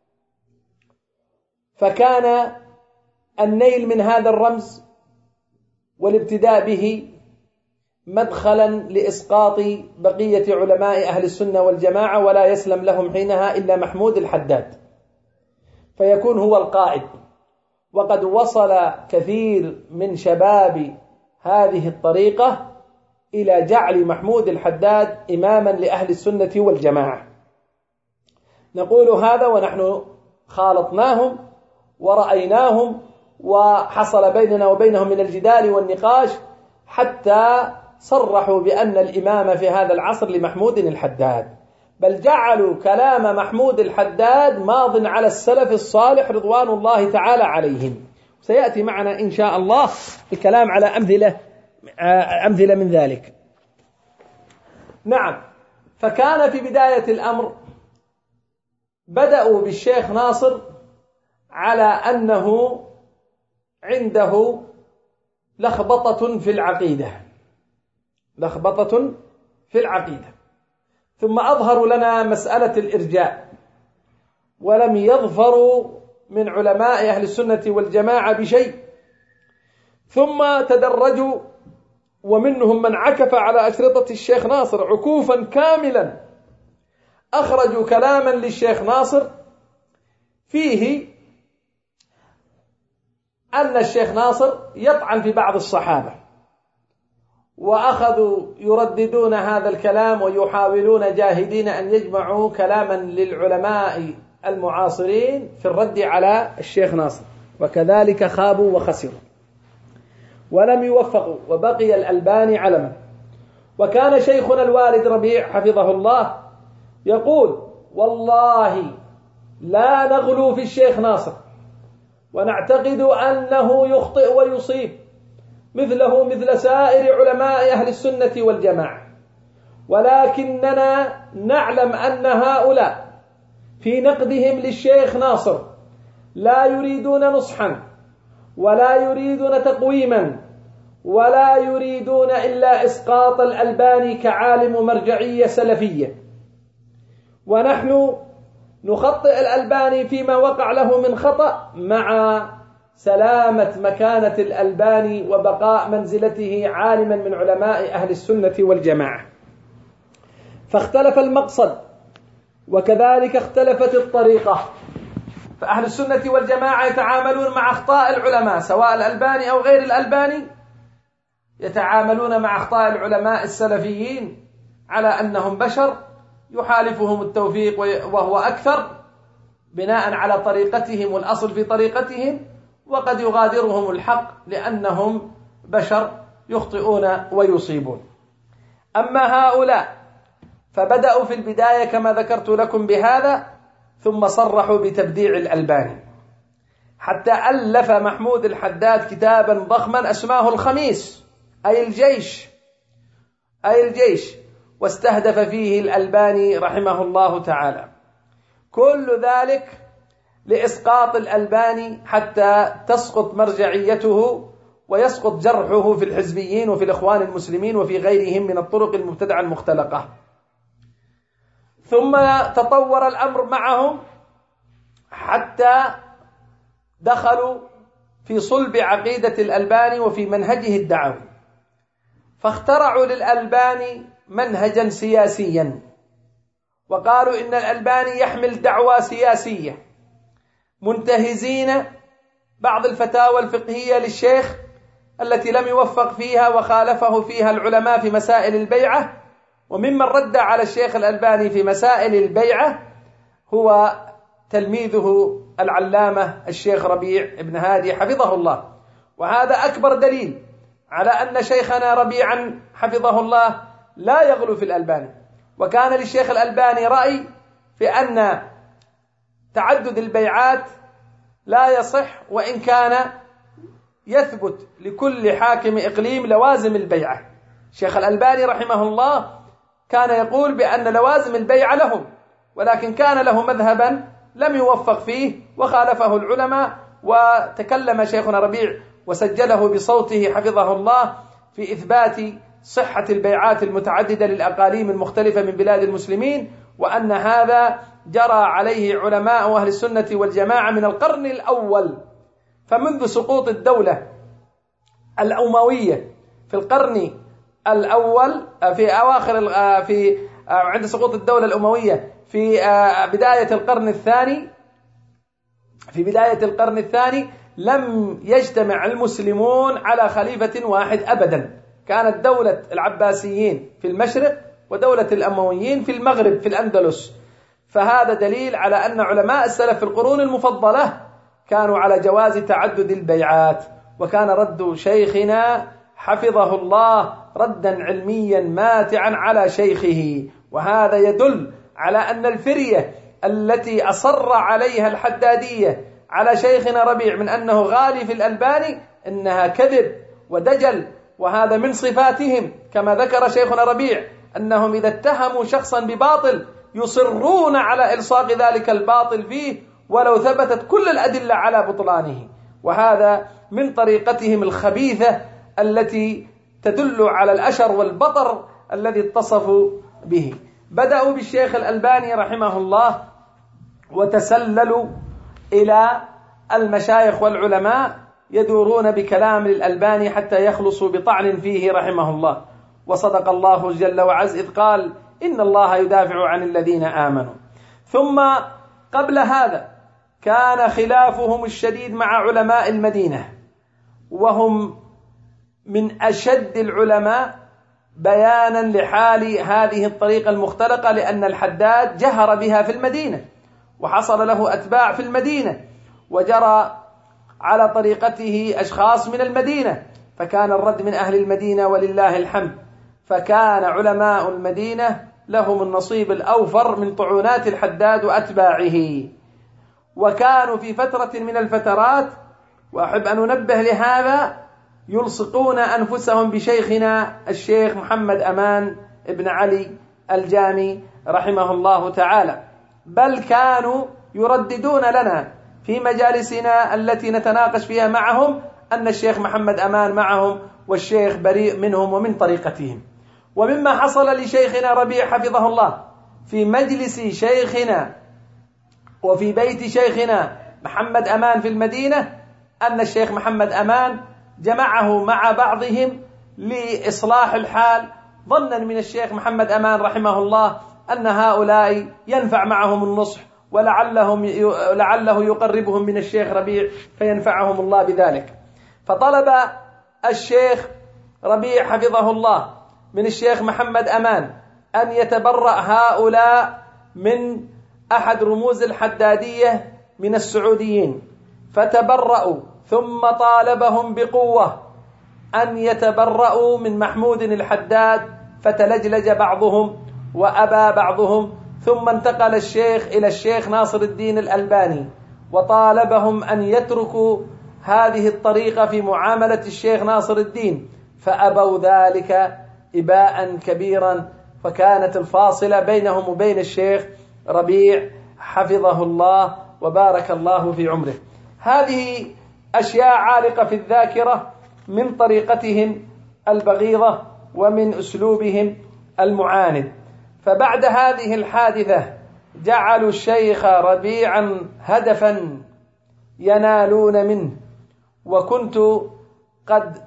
فكان النيل من هذا الرمز والابتداء به مدخلا لإسقاط بقية علماء أهل السنة والجماعة، ولا يسلم لهم حينها إلا محمود الحداد، فيكون هو القائد. وقد وصل كثير من شباب هذه الطريقة إلى جعل محمود الحداد إماما لأهل السنة والجماعة. نقول هذا ونحن خالطناهم ورأيناهم، وحصل بيننا وبينهم من الجدال والنقاش حتى صرحوا بأن الإمامة في هذا العصر لمحمود الحداد، بل جعلوا كلام محمود الحداد ماض على السلف الصالح رضوان الله تعالى عليهم. سيأتي معنا إن شاء الله الكلام على أمثلة من ذلك. نعم، فكان في بداية الأمر بدأوا بالشيخ ناصر على أنه عنده لخبطة في العقيدة، ثم أظهروا لنا مسألة الإرجاء، ولم يظفروا من علماء أهل السنة والجماعة بشيء، ثم تدرجوا، ومنهم من عكف على أشرطة الشيخ ناصر عكوفا كاملا، أخرجوا كلاما للشيخ ناصر فيه أن الشيخ ناصر يطعن في بعض الصحابة، وأخذوا يرددون هذا الكلام ويحاولون جاهدين أن يجمعوا كلاما للعلماء المعاصرين في الرد على الشيخ ناصر، وكذلك خابوا وخسروا ولم يوفقوا، وبقي الألباني علما. وكان شيخنا الوالد ربيع حفظه الله يقول: والله لا نغلو في الشيخ ناصر، ونعتقد أنه يخطئ ويصيب مثله مثل سائر علماء أهل السنة والجماعة، ولكننا نعلم أن هؤلاء في نقدهم للشيخ ناصر لا يريدون نصحا، ولا يريدون تقويما، ولا يريدون إلا إسقاط الألباني كعالم مرجعية سلفية، ونحن نخطئ الألباني فيما وقع له من خطأ مع سلامة مكانة الألباني وبقاء منزلته عالما من علماء أهل السنة والجماعة. فاختلف المقصد، وكذلك اختلفت الطريقة، فأهل السنة والجماعة يتعاملون مع أخطاء العلماء سواء الألباني أو غير الألباني، يتعاملون مع أخطاء العلماء السلفيين على أنهم بشر يحالفهم التوفيق وهو أكثر بناء على طريقتهم والأصل في طريقتهم، وقد يغادرهم الحق لأنهم بشر يخطئون ويصيبون. أما هؤلاء فبدأوا في البداية كما ذكرت لكم بهذا، ثم صرحوا بتبديع الألباني، حتى ألف محمود الحداد كتابا ضخما اسماه الخميس أي الجيش، واستهدف فيه الألباني رحمه الله تعالى. كل ذلك لإسقاط الألباني حتى تسقط مرجعيته ويسقط جرحه في الحزبيين وفي الإخوان المسلمين وفي غيرهم من الطرق المبتدعة المختلقة. ثم تطور الأمر معهم حتى دخلوا في صلب عقيدة الألباني وفي منهجه الدعوي، فاخترعوا للألباني منهجا سياسيا، وقالوا إن الألباني يحمل دعوة سياسية، منتهزين بعض الفتاوى الفقهية للشيخ التي لم يوفق فيها وخالفه فيها العلماء في مسائل البيعة. وممن رد على الشيخ الألباني في مسائل البيعة هو تلميذه العلامة الشيخ ربيع بن هادي حفظه الله، وهذا أكبر دليل على أن شيخنا ربيعا حفظه الله لا يغلو في الألباني. وكان للشيخ الألباني رأي في أن تعدد البيعات لا يصح، وإن كان يثبت لكل حاكم إقليم لوازم البيعة. الشيخ الألباني رحمه الله كان يقول بأن لوازم البيعة لهم، ولكن كان له مذهبا لم يوفق فيه وخالفه العلماء. وتكلم شيخنا ربيع وسجله بصوته حفظه الله في إثبات صحة البيعات المتعددة للأقاليم المختلفة من بلاد المسلمين، وأن هذا جرى عليه علماء أهل السنة والجماعة من القرن الأول، فمنذ سقوط الدولة الأموية في القرن الأول في أواخر عند سقوط الدولة الأموية في بداية القرن الثاني لم يجتمع المسلمون على خليفة واحد أبدا. كانت دولة العباسيين في المشرق ودولة الأمويين في المغرب في الأندلس. فهذا دليل على أن علماء السلف في القرون المفضلة كانوا على جواز تعدد البيعات. وكان رد شيخنا حفظه الله ردا علميا ماتعا على شيخه، وهذا يدل على أن الفرية التي أصر عليها الحدادية على شيخنا ربيع من أنه غالي في الألباني إنها كذب ودجل، وهذا من صفاتهم كما ذكر شيخنا ربيع أنهم إذا اتهموا شخصا بباطل يصرون على إلصاق ذلك الباطل فيه ولو ثبتت كل الأدلة على بطلانه، وهذا من طريقتهم الخبيثة التي تدل على الأشر والبطر الذي اتصفوا به. بدأوا بالشيخ الألباني رحمه الله وتسللوا إلى المشايخ والعلماء يدورون بكلام الألباني حتى يخلصوا بطعن فيه رحمه الله. وصدق الله جل وعز إذ قال إن الله يدافع عن الذين آمنوا. ثم قبل هذا كان خلافهم الشديد مع علماء المدينة، وهم من أشد العلماء بيانا لحال هذه الطريقة المختلقة، لأن الحداد جهر بها في المدينة وحصل له أتباع في المدينة، وجرى على طريقته أشخاص من المدينة، فكان الرد من أهل المدينة ولله الحمد. فكان علماء المدينة لهم النصيب الأوفر من طعونات الحداد وأتباعه. وكانوا في فترة من الفترات، وأحب أن أنبه لهذا، يلصقون أنفسهم بشيخنا الشيخ محمد أمان ابن علي الجامي رحمه الله تعالى، بل كانوا يرددون لنا في مجالسنا التي نتناقش فيها معهم أن الشيخ محمد أمان معهم والشيخ بريء منهم ومن طريقتهم. ومما حصل لشيخنا ربيع حفظه الله في مجلس شيخنا وفي بيت شيخنا محمد أمان في المدينة أن الشيخ محمد أمان جمعه مع بعضهم لإصلاح الحال، ظنا من الشيخ محمد أمان رحمه الله أن هؤلاء ينفع معهم النصح ولعله يقربهم من الشيخ ربيع فينفعهم الله بذلك. فطلب الشيخ ربيع حفظه الله من الشيخ محمد أمان أن يتبرأ هؤلاء من أحد رموز الحدادية من السعوديين، فتبرأوا، ثم طالبهم بقوة أن يتبرأوا من محمود الحداد، فتلجلج بعضهم وأبى بعضهم، ثم انتقل الشيخ إلى الشيخ ناصر الدين الألباني وطالبهم أن يتركوا هذه الطريقة في معاملة الشيخ ناصر الدين، فأبوا ذلك إباء كبيرا، فكانت الفاصلة بينهم وبين الشيخ ربيع حفظه الله وبارك الله في عمره. هذه أشياء عالقة في الذاكرة من طريقتهم البغيضة ومن أسلوبهم المعاند. فبعد هذه الحادثة جعلوا الشيخ ربيعا هدفا ينالون منه، وكنت قد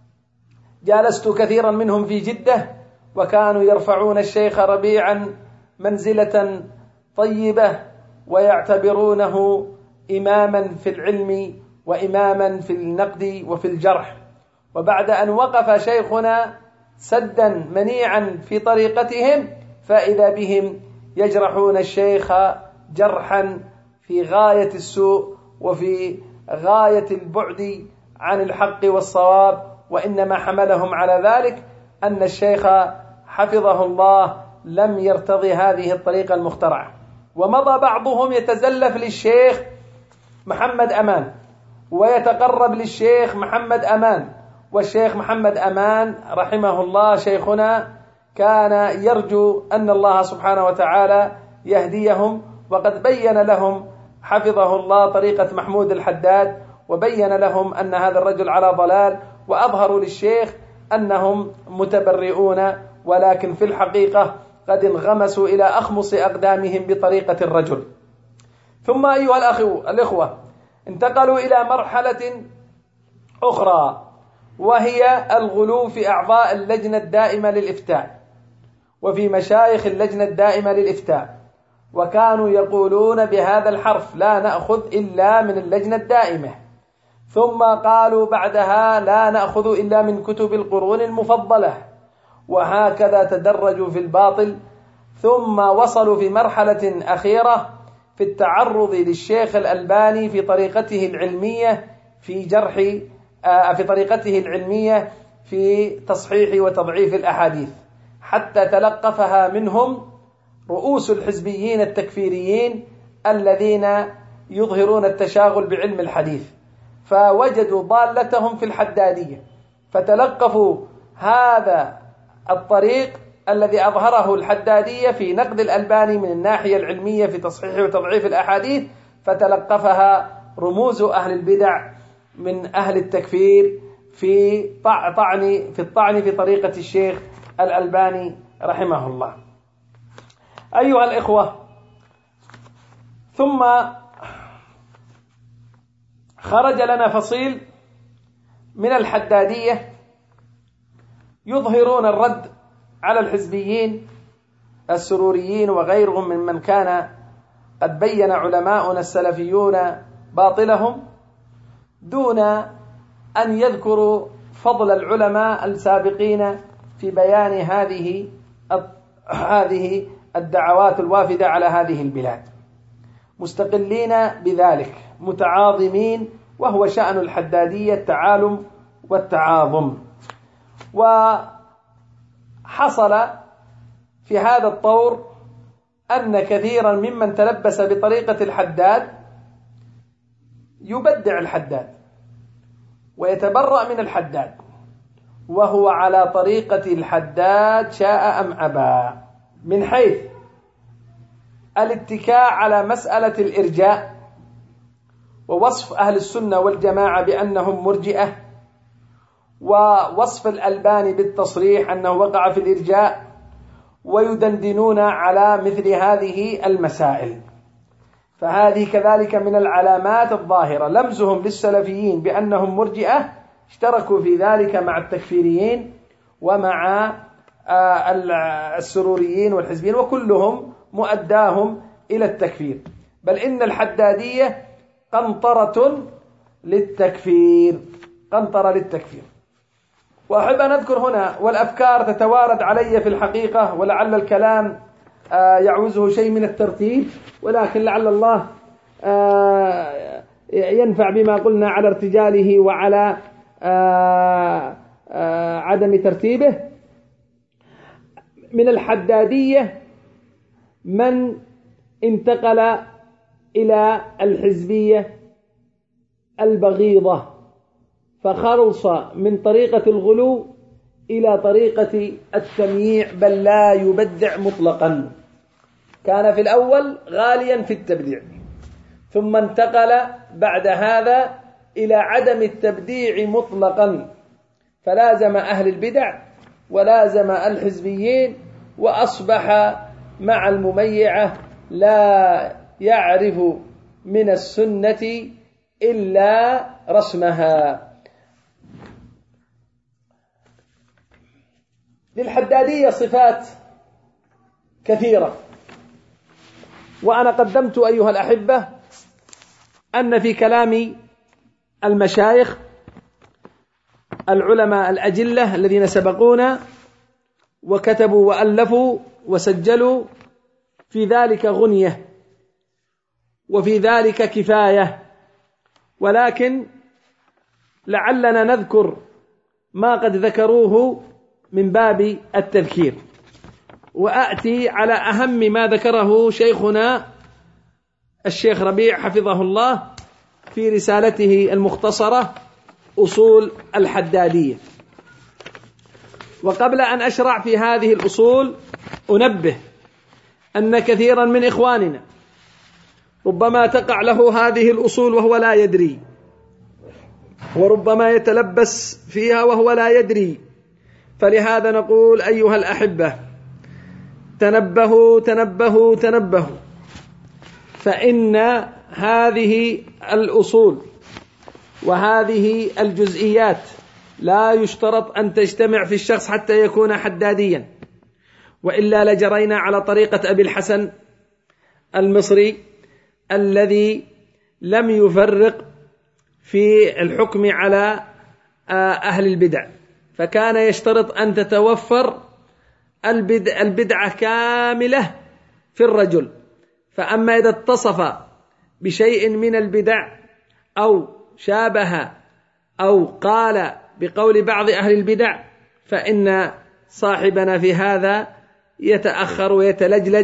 جالست كثيرا منهم في جدة، وكانوا يرفعون الشيخ ربيعا منزلة طيبة ويعتبرونه إماما في العلم وإماما في النقد وفي الجرح. وبعد أن وقف شيخنا سدا منيعا في طريقتهم فإذا بهم يجرحون الشيخ جرحا في غاية السوء وفي غاية البعد عن الحق والصواب، وإنما حملهم على ذلك أن الشيخ حفظه الله لم يرتضي هذه الطريقة المخترعة. ومضى بعضهم يتزلف للشيخ محمد أمان ويتقرب للشيخ محمد أمان، والشيخ محمد أمان رحمه الله شيخنا كان يرجو أن الله سبحانه وتعالى يهديهم، وقد بين لهم حفظه الله طريقة محمود الحداد، وبين لهم أن هذا الرجل على ضلال، وأظهروا للشيخ أنهم متبرئون، ولكن في الحقيقة قد انغمسوا إلى أخمص أقدامهم بطريقة الرجل. ثم أيها الأخوة انتقلوا إلى مرحلة أخرى، وهي الغلو في أعضاء اللجنة الدائمة للإفتاء وفي مشايخ اللجنة الدائمة للإفتاء، وكانوا يقولون بهذا الحرف: لا نأخذ إلا من اللجنة الدائمة. ثم قالوا بعدها: لا نأخذ إلا من كتب القرون المفضلة. وهكذا تدرجوا في الباطل، ثم وصلوا في مرحلة أخيرة في التعرض للشيخ الألباني في طريقته العلمية في جرح في طريقته العلمية في تصحيح وتضعيف الأحاديث، حتى تلقفها منهم رؤوس الحزبيين التكفيريين الذين يظهرون التشاغل بعلم الحديث، فوجدوا ضالتهم في الحدادية، فتلقفوا هذا الطريق الذي أظهره الحدادية في نقد الألباني من الناحية العلمية في تصحيح وتضعيف الأحاديث، فتلقفها رموز أهل البدع من أهل التكفير في الطعن في طريقة الشيخ الألباني رحمه الله. أيها الإخوة، ثم خرج لنا فصيل من الحدادية يظهرون الرد على الحزبيين السروريين وغيرهم ممن كان قد بين علماؤنا السلفيون باطلهم، دون أن يذكروا فضل العلماء السابقين في بيان هذه الدعوات الوافدة على هذه البلاد، مستقلين بذلك متعاظمين، وهو شأن الحدادية التعالم والتعاظم. وحصل في هذا الطور أن كثيرا ممن تلبس بطريقة الحداد يبدع الحداد ويتبرأ من الحداد، وهو على طريقة الحداد شاء أم أبى، من حيث الاتكاء على مسألة الإرجاء ووصف أهل السنة والجماعة بأنهم مرجئة، ووصف الألباني بالتصريح أنه وقع في الإرجاء، ويدندنون على مثل هذه المسائل. فهذه كذلك من العلامات الظاهرة، لمزهم للسلفيين بأنهم مرجئة، اشتركوا في ذلك مع التكفيريين ومع السروريين والحزبيين، وكلهم مؤداهم إلى التكفير، بل إن الحدادية قنطرة للتكفير. وأحب أن أذكر هنا، والأفكار تتوارد علي في الحقيقة، ولعل الكلام يعوزه شيء من الترتيب، ولكن لعل الله ينفع بما قلنا على ارتجاله وعلى عدم ترتيبه. من الحدادية من انتقل إلى الحزبية البغيضة، فخلص من طريقة الغلو إلى طريقة التمييع، بل لا يبدع مطلقا. كان في الأول غاليا في التبديع، ثم انتقل بعد هذا إلى عدم التبديع مطلقا، فلازم أهل البدع ولازم الحزبيين، وأصبح مع المميعة لا يعرف من السنة إلا رسمها. للحدادية صفات كثيرة، وأنا قدمت أيها الأحبة أن في كلام المشايخ العلماء الأجلة الذين سبقونا وكتبوا وألفوا وسجلوا في ذلك غنية وفي ذلك كفاية، ولكن لعلنا نذكر ما قد ذكروه من باب التذكير، وأتي على أهم ما ذكره شيخنا الشيخ ربيع حفظه الله في رسالته المختصرة أصول الحدادية. وقبل أن أشرع في هذه الأصول أنبه أن كثيرا من إخواننا ربما تقع له هذه الأصول وهو لا يدري، وربما يتلبس فيها وهو لا يدري. فلهذا نقول أيها الأحبة، تنبهوا تنبهوا تنبهوا، فإن هذه الأصول وهذه الجزئيات لا يشترط أن تجتمع في الشخص حتى يكون حداديا، وإلا لجرينا على طريقة أبي الحسن المصري الذي لم يفرق في الحكم على أهل البدع، فكان يشترط أن تتوفر البدعة كاملة في الرجل، فأما إذا اتصف بشيء من البدع أو شابه أو قال بقول بعض أهل البدع فإن صاحبنا في هذا يتأخر ويتلجلج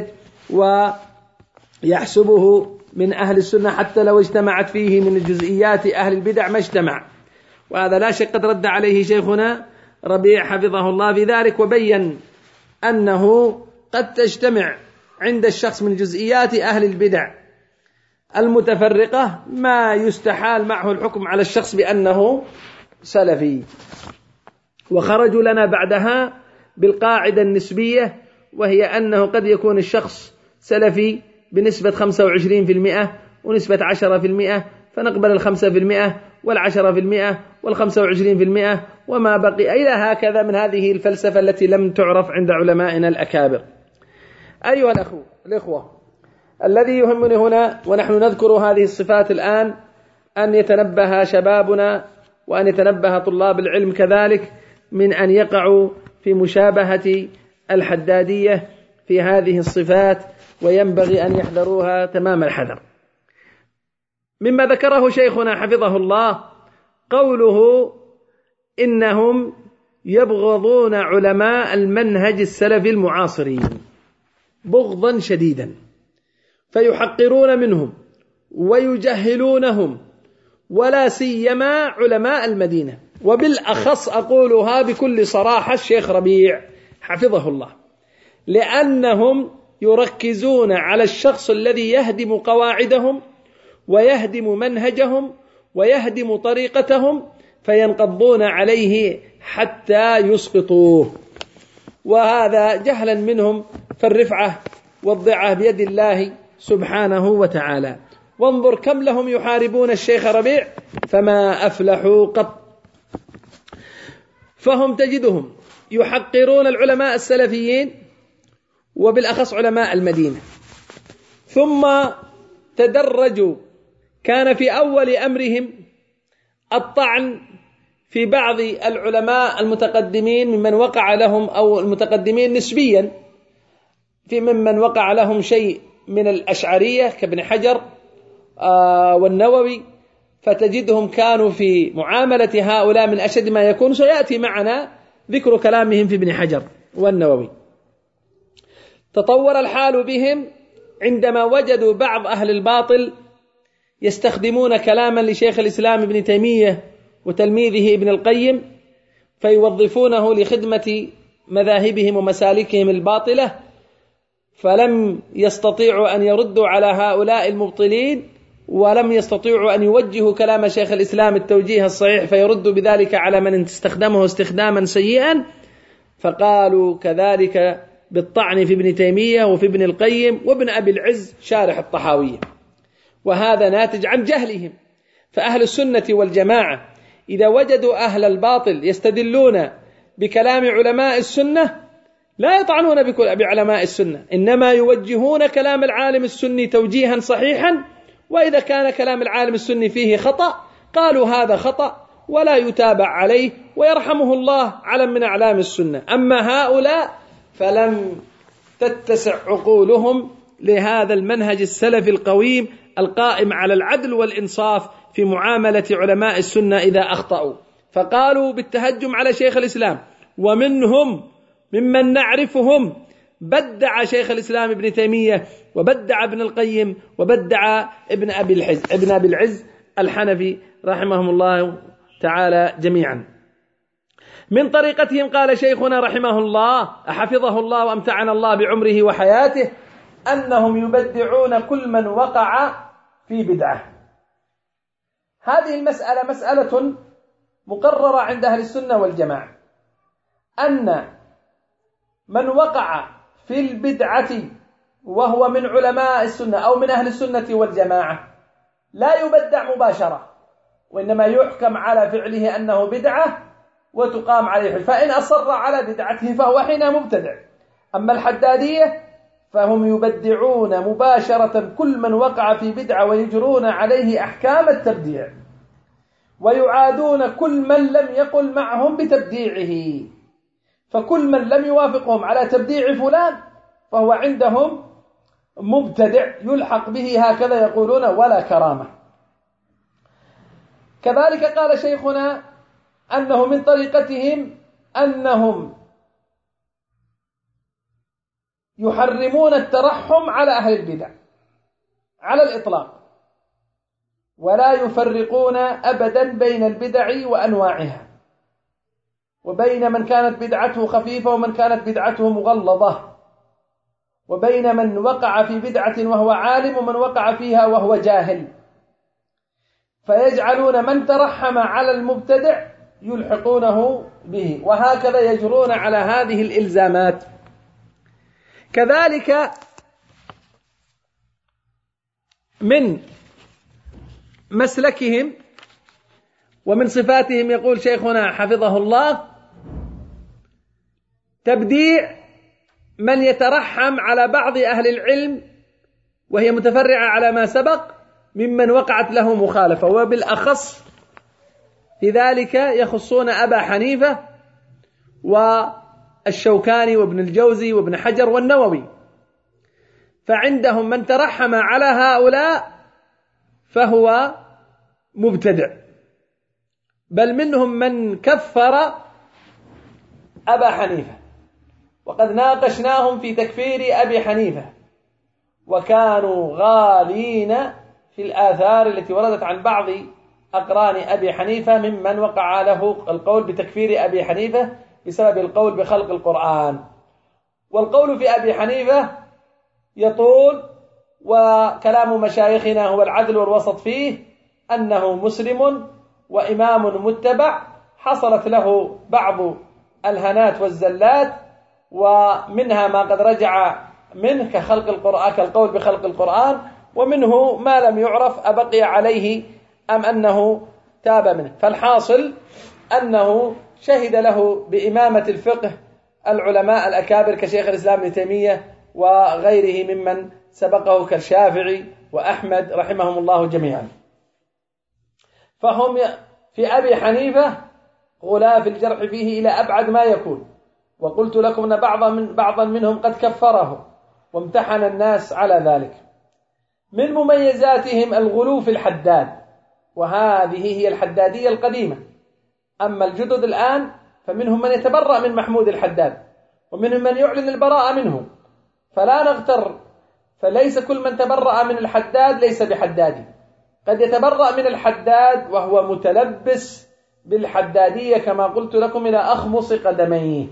ويحسبه من أهل السنة حتى لو اجتمعت فيه من الجزئيات أهل البدع ما اجتمع. وهذا لا شك قد رد عليه شيخنا ربيع حفظه الله في ذلك، وبين أنه قد تجتمع عند الشخص من جزئيات أهل البدع المتفرقة ما يستحال معه الحكم على الشخص بأنه سلفي. وخرجوا لنا بعدها بالقاعدة النسبية، وهي أنه قد يكون الشخص سلفي بنسبة 25% ونسبة 10%، فنقبل 5% وال10% وال25% وما بقي إلى هكذا من هذه الفلسفة التي لم تعرف عند علمائنا الأكابر. أيها الأخوة، الذي يهمني هنا ونحن نذكر هذه الصفات الآن أن يتنبه شبابنا وأن يتنبه طلاب العلم كذلك من أن يقعوا في مشابهة الحدادية في هذه الصفات، وينبغي أن يحذروها تمام الحذر. مما ذكره شيخنا حفظه الله قوله إنهم يبغضون علماء المنهج السلفي المعاصرين بغضا شديدا، فيحقرون منهم ويجهلونهم، ولا سيما علماء المدينة، وبالأخص أقولها بكل صراحة الشيخ ربيع حفظه الله، لأنهم يركزون على الشخص الذي يهدم قواعدهم ويهدم منهجهم ويهدم طريقتهم، فينقضون عليه حتى يسقطوه، وهذا جهلا منهم، فالرفعة والضعة بيد الله سبحانه وتعالى. وانظر كم لهم يحاربون الشيخ ربيع فما أفلحوا قط. فهم تجدهم يحقرون العلماء السلفيين وبالأخص علماء المدينة، ثم تدرجوا، كان في أول أمرهم الطعن في بعض العلماء المتقدمين ممن وقع لهم، أو المتقدمين نسبيا، في ممن وقع لهم شيء من الأشعرية كابن حجر والنووي، فتجدهم كانوا في معاملة هؤلاء من أشد ما يكون، سيأتي معنا ذكر كلامهم في ابن حجر والنووي. تطور الحال بهم عندما وجدوا بعض أهل الباطل يستخدمون كلاما لشيخ الإسلام ابن تيمية وتلميذه ابن القيم، فيوظفونه لخدمة مذاهبهم ومسالكهم الباطلة، فلم يستطيعوا أن يردوا على هؤلاء المبطلين، ولم يستطيعوا أن يوجهوا كلام شيخ الإسلام التوجيه الصحيح فيردوا بذلك على من استخدمه استخداما سيئا، فقالوا كذلك بالطعن في ابن تيمية وفي ابن القيم وابن أبي العز شارح الطحاوية، وهذا ناتج عن جهلهم. فأهل السنة والجماعة إذا وجدوا أهل الباطل يستدلون بكلام علماء السنة لا يطعنون بعلماء السنة، إنما يوجهون كلام العالم السني توجيها صحيحا، وإذا كان كلام العالم السني فيه خطأ قالوا هذا خطأ ولا يتابع عليه ويرحمه الله علم من أعلام السنة. أما هؤلاء فلم تتسع عقولهم لهذا المنهج السلفي القويم القائم على العدل والإنصاف في معاملة علماء السنة إذا أخطأوا، فقالوا بالتهجم على شيخ الإسلام، ومنهم ممن نعرفهم بدع شيخ الإسلام ابن تيمية وبدع ابن القيم وبدع ابن أبي العز الحنفي رحمهم الله تعالى جميعا. من طريقتهم قال شيخنا رحمه الله حفظه الله وأمتعنا الله بعمره وحياته أنهم يبدعون كل من وقع في بدعة. هذه المسألة مسألة مقررة عند أهل السنة والجماعة، أن من وقع في البدعة وهو من علماء السنة أو من أهل السنة والجماعة لا يبدع مباشرة، وإنما يحكم على فعله أنه بدعة وتقام عليه، فإن أصر على بدعته فهو حين مبتدع. أما الحدادية فهم يبدعون مباشرة كل من وقع في بدعة ويجرون عليه أحكام التبديع، ويعادون كل من لم يقل معهم بتبديعه، فكل من لم يوافقهم على تبديع فلان فهو عندهم مبتدع يلحق به هكذا يقولون ولا كرامة. كذلك قال شيخنا أنه من طريقتهم أنهم يحرمون الترحم على أهل البدع على الإطلاق، ولا يفرقون أبدا بين البدع وأنواعها، وبين من كانت بدعته خفيفة ومن كانت بدعته مغلظة، وبين من وقع في بدعة وهو عالم ومن وقع فيها وهو جاهل، فيجعلون من ترحم على المبتدع يلحقونه به، وهكذا يجرون على هذه الإلزامات. كذلك من مسلكهم ومن صفاتهم يقول شيخنا حفظه الله تبديع من يترحم على بعض أهل العلم وهي متفرعة على ما سبق ممن وقعت له مخالفة، وبالأخص في ذلك يخصون أبا حنيفة والشوكاني وابن الجوزي وابن حجر والنووي، فعندهم من ترحم على هؤلاء فهو مبتدع، بل منهم من كفر أبا حنيفة، وقد ناقشناهم في تكفير أبي حنيفة وكانوا غالين في الآثار التي وردت عن بعض أقران أبي حنيفة ممن وقع له القول بتكفير أبي حنيفة بسبب القول بخلق القرآن. والقول في أبي حنيفة يطول، وكلام مشايخنا هو العدل والوسط فيه، أنه مسلم وإمام متبع حصلت له بعض الهنات والزلات، ومنها ما قد رجع منه كخلق القرآن كالقول بخلق القرآن، ومنه ما لم يعرف أبقي عليه أم أنه تاب منه. فالحاصل أنه شهد له بإمامة الفقه العلماء الأكابر كشيخ الإسلام ابن تيمية وغيره ممن سبقه كالشافعي وأحمد رحمهم الله جميعا. فهم في أبي حنيفة غلاف الجرح فيه إلى أبعد ما يكون، وقلت لكم أن بعضا منهم قد كفره وامتحن الناس على ذلك. من مميزاتهم الغلو في الحداد، وهذه هي الحدادية القديمة. أما الجدد الآن فمنهم من يتبرأ من محمود الحداد، ومنهم من يعلن البراءة منه، فلا نغتر، فليس كل من تبرأ من الحداد ليس بحدادي، قد يتبرأ من الحداد وهو متلبس بالحدادية كما قلت لكم إلى أخمص قدميه.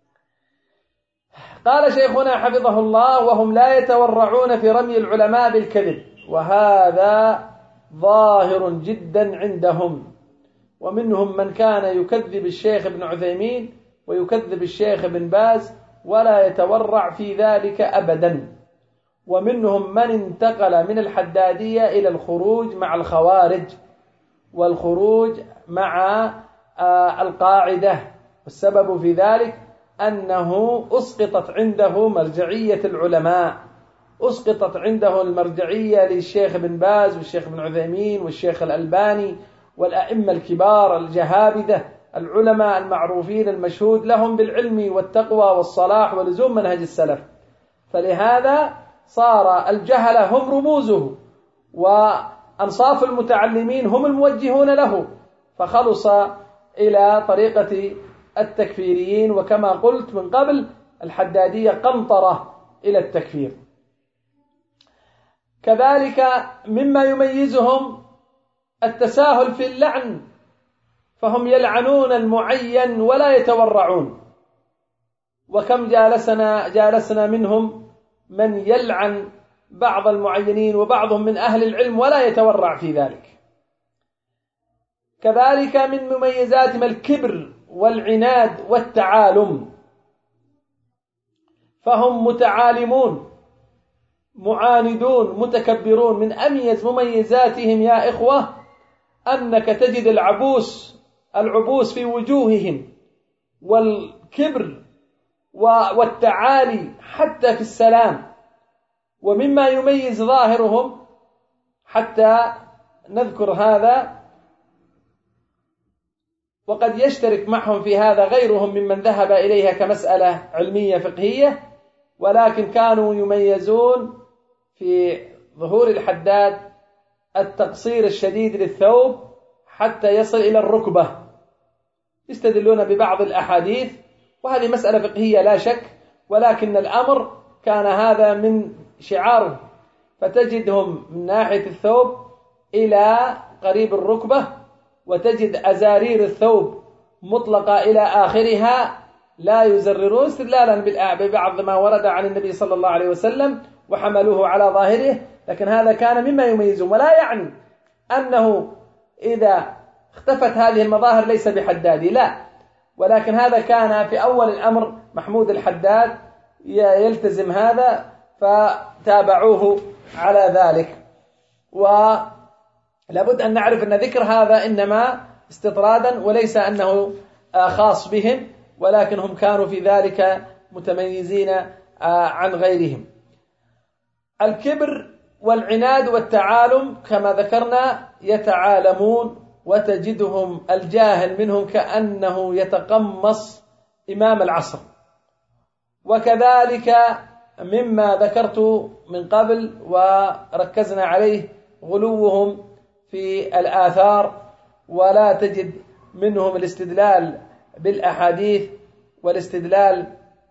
قال شيخنا حفظه الله وهم لا يتورعون في رمي العلماء بالكذب، وهذا ظاهر جدا عندهم، ومنهم من كان يكذب الشيخ ابن عثيمين ويكذب الشيخ ابن باز ولا يتورع في ذلك أبدا، ومنهم من انتقل من الحدادية إلى الخروج مع الخوارج والخروج مع القاعدة، والسبب في ذلك أنه أسقطت عنده مرجعية العلماء، أسقطت عنده المرجعية للشيخ بن باز والشيخ بن عثيمين والشيخ الألباني والأئمة الكبار الجهابذة العلماء المعروفين المشهود لهم بالعلم والتقوى والصلاح ولزوم منهج السلف، فلهذا صار الجهلة هم رموزه وأنصاف المتعلمين هم الموجهون له، فخلص إلى طريقة التكفيريين، وكما قلت من قبل الحدادية قنطرة إلى التكفير. كذلك مما يميزهم التساهل في اللعن، فهم يلعنون المعين ولا يتورعون، وكم جالسنا منهم من يلعن بعض المعينين وبعضهم من أهل العلم ولا يتورع في ذلك. كذلك من مميزاتهم الكبر والعناد والتعالم، فهم متعالمون معاندون متكبرون. من أميز مميزاتهم يا إخوة أنك تجد العبوس في وجوههم والكبر والتعالي حتى في السلام. ومما يميز ظاهرهم حتى نذكر هذا، وقد يشترك معهم في هذا غيرهم ممن ذهب إليها كمسألة علمية فقهية، ولكن كانوا يميزون في ظهور الحداد التقصير الشديد للثوب حتى يصل إلى الركبة، يستدلون ببعض الأحاديث، وهذه مسألة فقهية لا شك، ولكن الأمر كان هذا من شعاره، فتجدهم من ناحية الثوب إلى قريب الركبة، وتجد أزارير الثوب مطلقة إلى آخرها، لا يزررون استدلالا ببعض ما ورد عن النبي صلى الله عليه وسلم وحملوه على ظاهره، لكن هذا كان مما يميزهم، ولا يعني أنه إذا اختفت هذه المظاهر ليس بحدادي، لا، ولكن هذا كان في أول الأمر محمود الحداد يلتزم هذا فتابعوه على ذلك. ولابد أن نعرف أن ذكر هذا إنما استطرادا وليس أنه خاص بهم، ولكن هم كانوا في ذلك متميزين عن غيرهم. الكبر والعناد والتعالم كما ذكرنا يتعالمون، وتجدهم الجاهل منهم كأنه يتقمص إمام العصر. وكذلك مما ذكرت من قبل وركزنا عليه غلوهم في الآثار، ولا تجد منهم الاستدلال بالأحاديث والاستدلال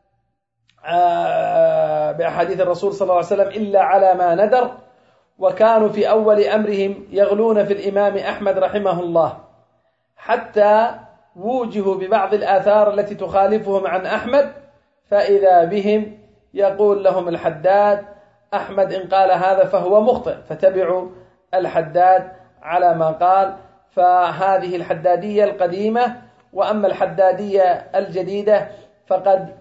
بأحاديث الرسول صلى الله عليه وسلم إلا على ما ندر. وكانوا في أول أمرهم يغلون في الإمام أحمد رحمه الله، حتى ووجهوا ببعض الآثار التي تخالفهم عن أحمد، فإذا بهم يقول لهم الحداد أحمد إن قال هذا فهو مخطئ، فتبعوا الحداد على ما قال. فهذه الحدادية القديمة. وأما الحدادية الجديدة فقد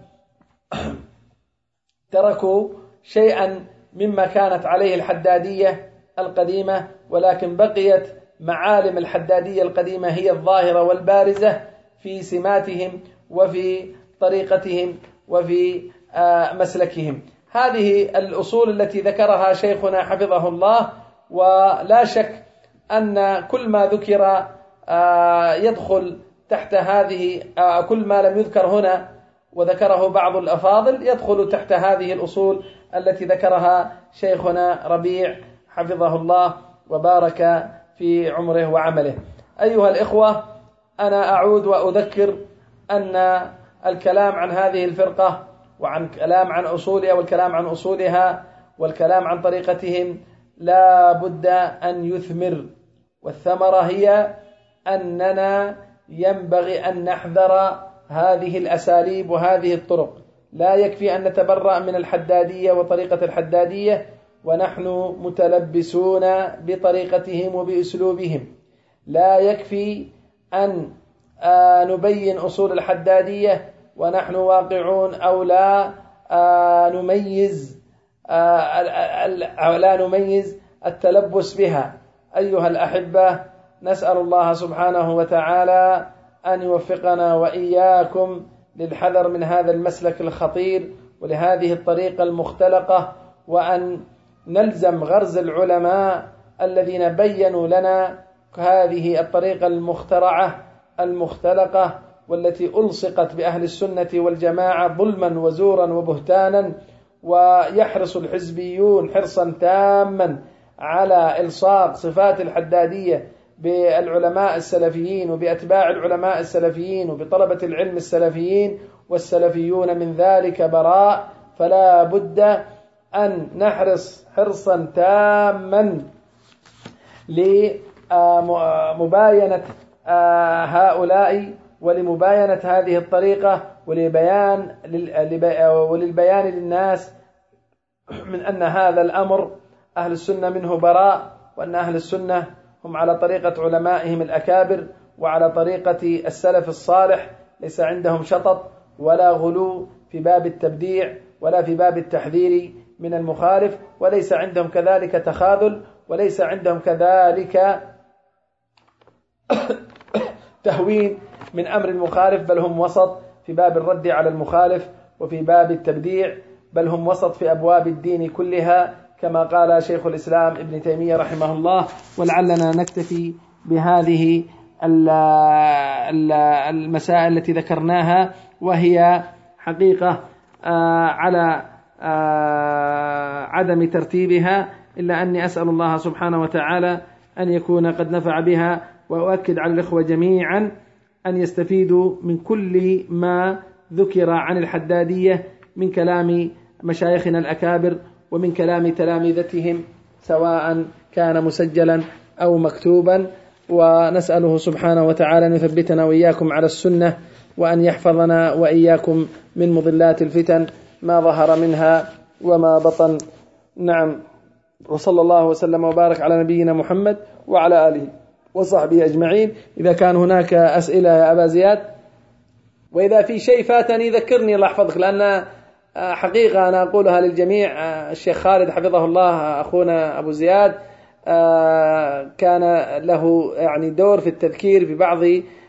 تركوا شيئا مما كانت عليه الحدادية القديمة، ولكن بقيت معالم الحدادية القديمة هي الظاهرة والبارزة في سماتهم وفي طريقتهم وفي مسلكهم. هذه الأصول التي ذكرها شيخنا حفظه الله، ولا شك أن كل ما ذكر يدخل تحت هذه، كل ما لم يذكر هنا وذكره بعض الأفاضل يدخل تحت هذه الأصول التي ذكرها شيخنا ربيع حفظه الله وبارك في عمره وعمله. أيها الإخوة، أنا أعود وأذكر أن الكلام عن هذه الفرقة وعن كلام عن أصولها والكلام عن أصولها والكلام عن طريقتهم لا بد أن يثمر، والثمرة هي أننا ينبغي أن نحذر هذه الأساليب وهذه الطرق. لا يكفي أن نتبرأ من الحدادية وطريقة الحدادية ونحن متلبسون بطريقتهم وبأسلوبهم، لا يكفي أن نبين أصول الحدادية ونحن واقعون أو لا نميز التلبس بها. أيها الأحبة، نسأل الله سبحانه وتعالى أن يوفقنا وإياكم للحذر من هذا المسلك الخطير ولهذه الطريقة المختلقة، وأن نلزم غرز العلماء الذين بيّنوا لنا هذه الطريقة المختلقة والتي ألصقت بأهل السنة والجماعة ظلما وزورا وبهتانا. ويحرص الحزبيون حرصا تاما على إلصاق صفات الحدادية بالعلماء السلفيين وبأتباع العلماء السلفيين وبطلبة العلم السلفيين، والسلفيون من ذلك براء. فلا بد أن نحرص حرصا تاما لمباينة هؤلاء ولمباينة هذه الطريقة وللبيان للناس من أن هذا الأمر أهل السنة منه براء، وأن أهل السنة هم على طريقة علمائهم الأكابر وعلى طريقة السلف الصالح، ليس عندهم شطط ولا غلو في باب التبديع ولا في باب التحذير من المخالف، وليس عندهم كذلك تخاذل، وليس عندهم كذلك تهوين من أمر المخالف، بل هم وسط في باب الرد على المخالف وفي باب التبديع، بل هم وسط في أبواب الدين كلها كما قال شيخ الإسلام ابن تيمية رحمه الله. ولعلنا نكتفي بهذه المسائل التي ذكرناها، وهي حقيقة على عدم ترتيبها، إلا أني أسأل الله سبحانه وتعالى أن يكون قد نفع بها، وأؤكد على الإخوة جميعا أن يستفيدوا من كل ما ذكر عن الحدادية من كلام مشايخنا الأكابر ومن كلام تلامذتهم، سواء كان مسجلا أو مكتوبا. ونسأله سبحانه وتعالى أن يثبتنا وإياكم على السنة، وأن يحفظنا وإياكم من مضلات الفتن ما ظهر منها وما بطن. نعم. وصلى الله وسلم وبارك على نبينا محمد وعلى آله وصحبه أجمعين. إذا كان هناك أسئلة يا أبا زياد، وإذا في شيء فاتني ذكرني الله يحفظك، لأن حقيقة أنا أقولها للجميع. الشيخ خالد حفظه الله أخونا أبو زياد كان له يعني دور في التذكير في بعض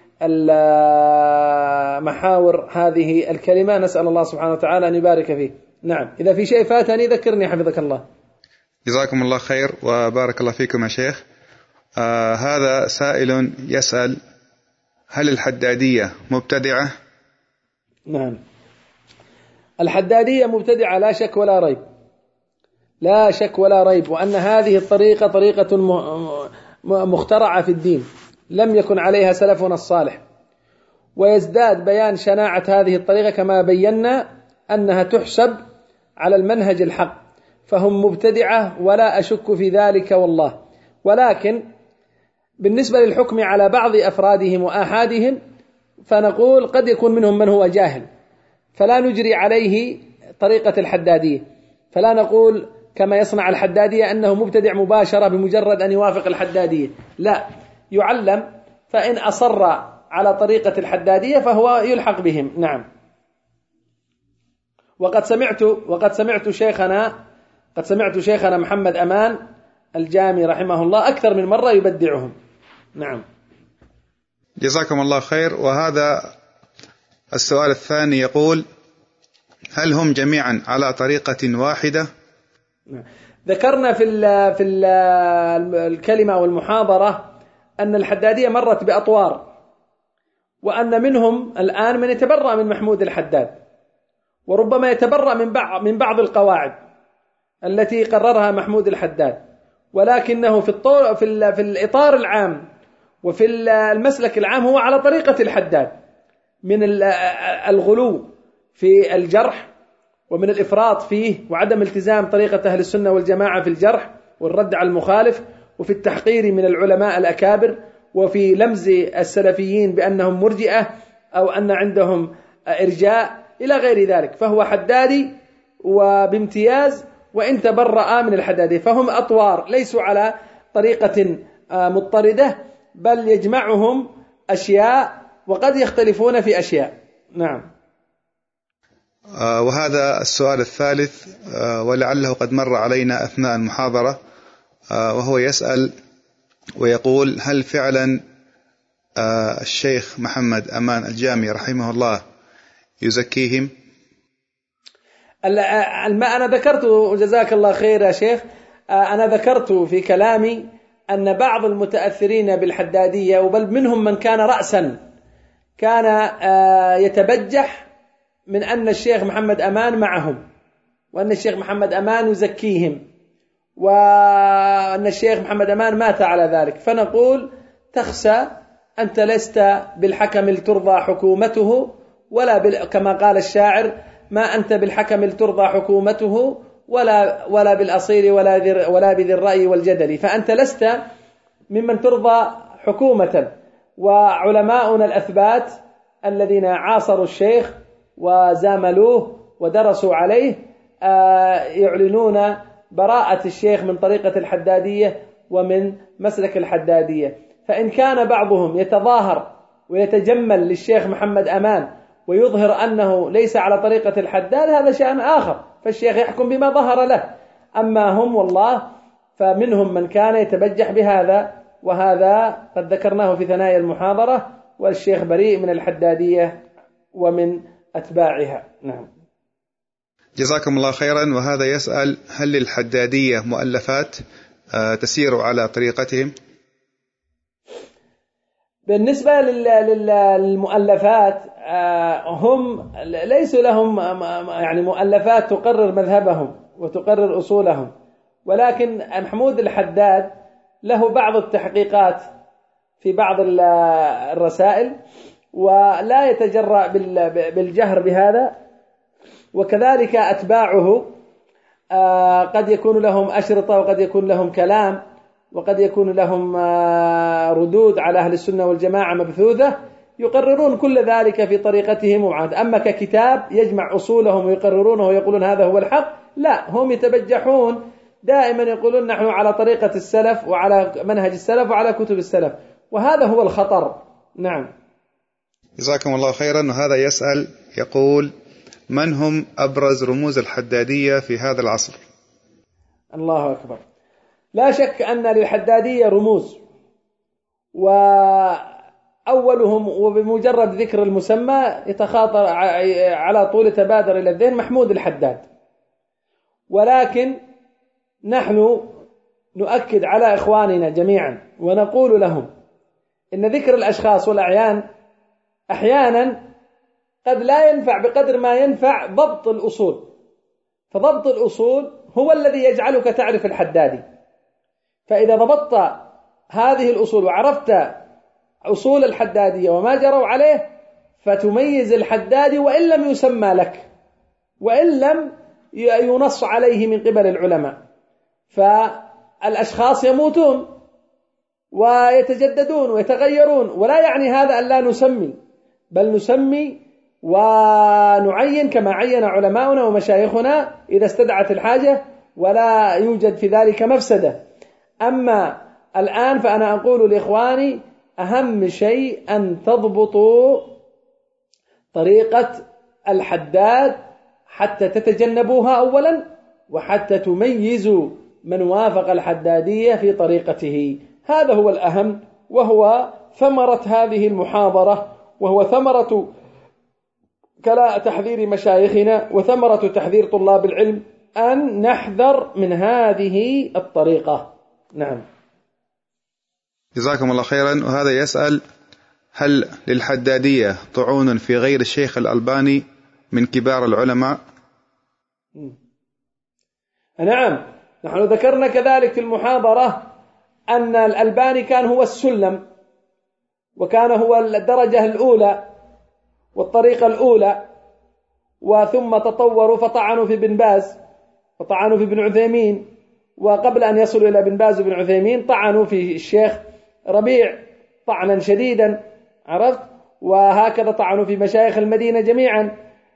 محاور هذه الكلمة، نسأل الله سبحانه وتعالى أن يبارك فيه. نعم. إذا في شيء فاتني ذكرني حفظك الله. جزاكم الله خير وبارك الله فيكم يا شيخ. هذا سائل يسأل: هل الحدادية مبتدعة؟ نعم، الحدادية مبتدعة لا شك ولا ريب، لا شك ولا ريب، وأن هذه الطريقة طريقة مخترعة في الدين، لم يكن عليها سلفنا الصالح. ويزداد بيان شناعة هذه الطريقة كما بينا أنها تحسب على المنهج الحق، فهم مبتدعة ولا أشك في ذلك والله. ولكن بالنسبة للحكم على بعض أفرادهم وآحادهم فنقول قد يكون منهم من هو جاهل، فلا نجري عليه طريقة الحدادية، فلا نقول كما يصنع الحدادية أنه مبتدع مباشرة بمجرد أن يوافق الحدادية، لا، يعلم، فإن أصر على طريقة الحدادية فهو يلحق بهم. نعم. وقد سمعت شيخنا محمد أمان الجامي رحمه الله أكثر من مرة يبدعهم. نعم. جزاكم الله خير. وهذا السؤال الثاني يقول: هل هم جميعا على طريقة واحدة؟ ذكرنا في الكلمة والمحاضرة أن الحدادية مرت بأطوار، وأن منهم الآن من يتبرأ من محمود الحداد، وربما يتبرأ من بعض القواعد التي قررها محمود الحداد، ولكنه في الإطار العام وفي المسلك العام هو على طريقة الحداد، من الغلو في الجرح ومن الإفراط فيه وعدم التزام طريقة أهل السنة والجماعة في الجرح والرد على المخالف، وفي التحقير من العلماء الأكابر، وفي لمز السلفيين بأنهم مرجئة أو أن عندهم إرجاء إلى غير ذلك. فهو حدادي وبامتياز، وإن تبرأ من الحدادية فهم أطوار، ليسوا على طريقة مضطردة، بل يجمعهم أشياء وقد يختلفون في أشياء. نعم. وهذا السؤال الثالث ولعله قد مر علينا أثناء المحاضرة، وهو يسأل ويقول: هل فعلا الشيخ محمد أمان الجامي رحمه الله يزكيهم؟ أنا ذكرت، جزاك الله خير يا شيخ، أنا ذكرت في كلامي أن بعض المتأثرين بالحدادية، وبل منهم من كان رأسا، كان يتبجح من أن الشيخ محمد أمان معهم، وأن الشيخ محمد أمان يزكيهم، وأن الشيخ محمد أمان مات على ذلك. فنقول: تخشى، أنت لست بالحكم لترضى حكومته، ولا كما قال الشاعر: ما أنت بالحكم لترضى حكومته ولا بالأصيل ولا بذي الرأي والجدل، فأنت لست ممن ترضى حكومة. وعلماؤنا الأثبات الذين عاصروا الشيخ وزاملوه ودرسوا عليه يعلنون براءة الشيخ من طريقة الحدادية ومن مسلك الحدادية. فإن كان بعضهم يتظاهر ويتجمل للشيخ محمد أمان ويظهر أنه ليس على طريقة الحداد، هذا شأن آخر، فالشيخ يحكم بما ظهر له. أما هم والله فمنهم من كان يتبجح بهذا، وهذا قد ذكرناه في ثنايا المحاضرة، والشيخ بريء من الحدادية ومن أتباعها. نعم. جزاكم الله خيرا. وهذا يسأل: هل للحدادية مؤلفات تسير على طريقتهم؟ بالنسبة للمؤلفات، هم ليسوا لهم يعني مؤلفات تقرر مذهبهم وتقرر أصولهم، ولكن محمود الحداد له بعض التحقيقات في بعض الرسائل ولا يتجرأ بالجهر بهذا، وكذلك أتباعه قد يكون لهم أشرطة وقد يكون لهم كلام وقد يكون لهم ردود على أهل السنة والجماعة مبثوثة، يقررون كل ذلك في طريقتهم وعاد. أما ككتاب يجمع أصولهم ويقررونه ويقولون هذا هو الحق، لا، هم يتبجحون دائما يقولون نحن على طريقة السلف وعلى منهج السلف وعلى كتب السلف، وهذا هو الخطر. نعم. جزاكم الله خيرا. وهذا يسأل يقول: من هم أبرز رموز الحدادية في هذا العصر؟ الله أكبر. لا شك أن للحدادية رموز، وأولهم وبمجرد ذكر المسمى يتخاطر على طول تبادر إلى الذهن محمود الحداد، ولكن نحن نؤكد على إخواننا جميعا ونقول لهم إن ذكر الأشخاص والأعيان أحيانا قد لا ينفع بقدر ما ينفع ضبط الأصول، فضبط الأصول هو الذي يجعلك تعرف الحدادي. فإذا ضبطت هذه الأصول وعرفت أصول الحدادية وما جروا عليه فتميز الحدادي وإن لم يسمى لك وإن لم ينص عليه من قبل العلماء. فالأشخاص يموتون ويتجددون ويتغيرون، ولا يعني هذا أن لا نسمي، بل نسمي ونعين كما عين علماؤنا ومشايخنا إذا استدعت الحاجة، ولا يوجد في ذلك مفسدة. أما الآن فأنا أقول لإخواني أهم شيء أن تضبطوا طريقة الحداد حتى تتجنبوها أولا، وحتى تميزوا من وافق الحدادية في طريقته. هذا هو الأهم، وهو ثمرة هذه المحاضرة، وهو ثمرة تحذير مشايخنا وثمرة تحذير طلاب العلم أن نحذر من هذه الطريقة. نعم. جزاكم الله خيرا. وهذا يسأل: هل للحدادية طعون في غير الشيخ الألباني من كبار العلماء؟ نعم، نحن ذكرنا كذلك في المحاضرة أن الألباني كان هو السلم، وكان هو الدرجة الأولى والطريقة الأولى، وثم تطوروا فطعنوا في بن باز وطعنوا في ابن عثيمين، وقبل أن يصلوا إلى بن باز وابن عثيمين طعنوا في الشيخ ربيع طعنا شديدا، عرفت؟ وهكذا طعنوا في مشايخ المدينة جميعا،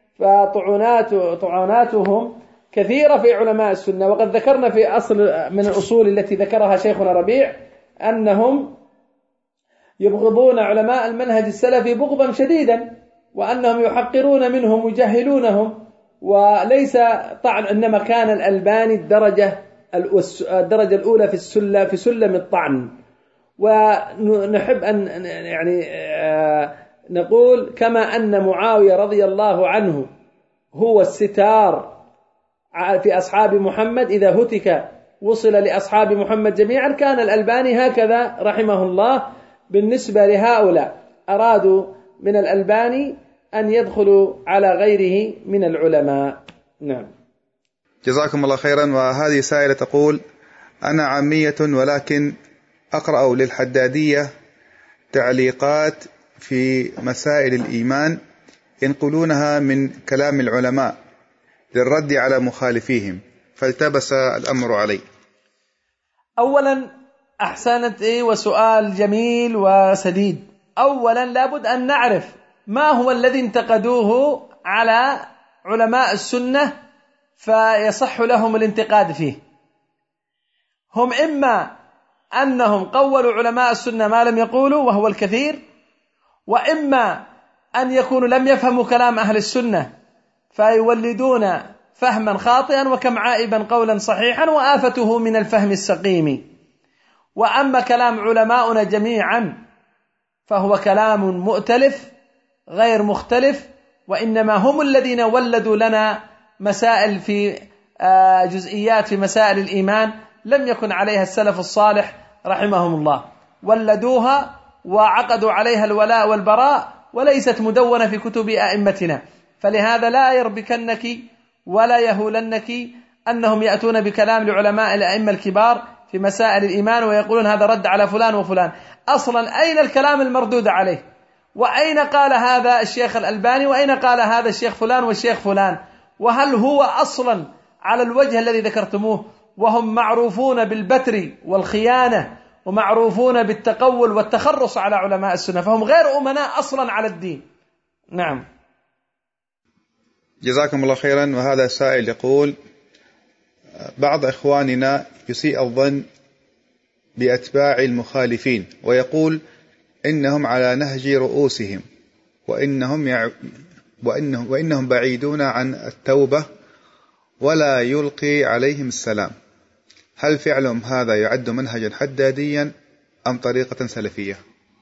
فطعناتهم كثيرة في علماء السنة. وقد ذكرنا في أصل من الأصول التي ذكرها شيخنا ربيع أنهم يبغضون علماء المنهج السلفي بغضا شديدا، وأنهم يحقرون منهم ويجهلونهم، وليس طعن، إنما كان الألباني الدرجة الأولى في سلم الطعن. ونحب أن يعني نقول كما أن معاوية رضي الله عنه هو الستار في أصحاب محمد، إذا هتك وصل لأصحاب محمد جميعا، كان الألباني هكذا رحمه الله بالنسبة لهؤلاء أرادوا من الألباني أن يدخلوا على غيره من العلماء. نعم. جزاكم الله خيرا. وهذه سائلة تقول: أنا عامية ولكن أقرأ للحدادية تعليقات في مسائل الإيمان ينقلونها من كلام العلماء للرد على مخالفيهم، فالتبس الأمر علي. أولا أحسنت، وسؤال جميل وسديد. أولا لابد أن نعرف ما هو الذي انتقدوه على علماء السنة فيصح لهم الانتقاد فيه. هم إما أنهم قولوا علماء السنة ما لم يقولوا وهو الكثير، وإما أن يكونوا لم يفهموا كلام أهل السنة فيولدون فهما خاطئا وكم عائبا قولا صحيحا، وآفته من الفهم السقيم. وأما كلام علماؤنا جميعا فهو كلام مؤتلف غير مختلف، وإنما هم الذين ولدوا لنا مسائل في جزئيات في مسائل الإيمان لم يكن عليها السلف الصالح رحمهم الله، ولدوها وعقدوا عليها الولاء والبراء، وليست مدونة في كتب أئمتنا. فلهذا لا يربكنك ولا يهولنك أنهم يأتون بكلام لعلماء الأئمة الكبار في مسائل الإيمان ويقولون هذا رد على فلان وفلان. أصلا أين الكلام المردود عليه؟ وأين قال هذا الشيخ الألباني؟ وأين قال هذا الشيخ فلان والشيخ فلان؟ وهل هو أصلا على الوجه الذي ذكرتموه؟ وهم معروفون بالبتر والخيانة ومعروفون بالتقول والتخرص على علماء السنة، فهم غير أمناء أصلا على الدين. نعم. جزاكم الله خيرا. وهذا سائل يقول: بعض إخواننا يسيء الظن بأتباع المخالفين ويقول إنهم على نهج رؤوسهم وإنهم بعيدون عن التوبة ولا يلقي عليهم السلام، هل فعلهم هذا يعد منهجا حداديا أم طريقة سلفية؟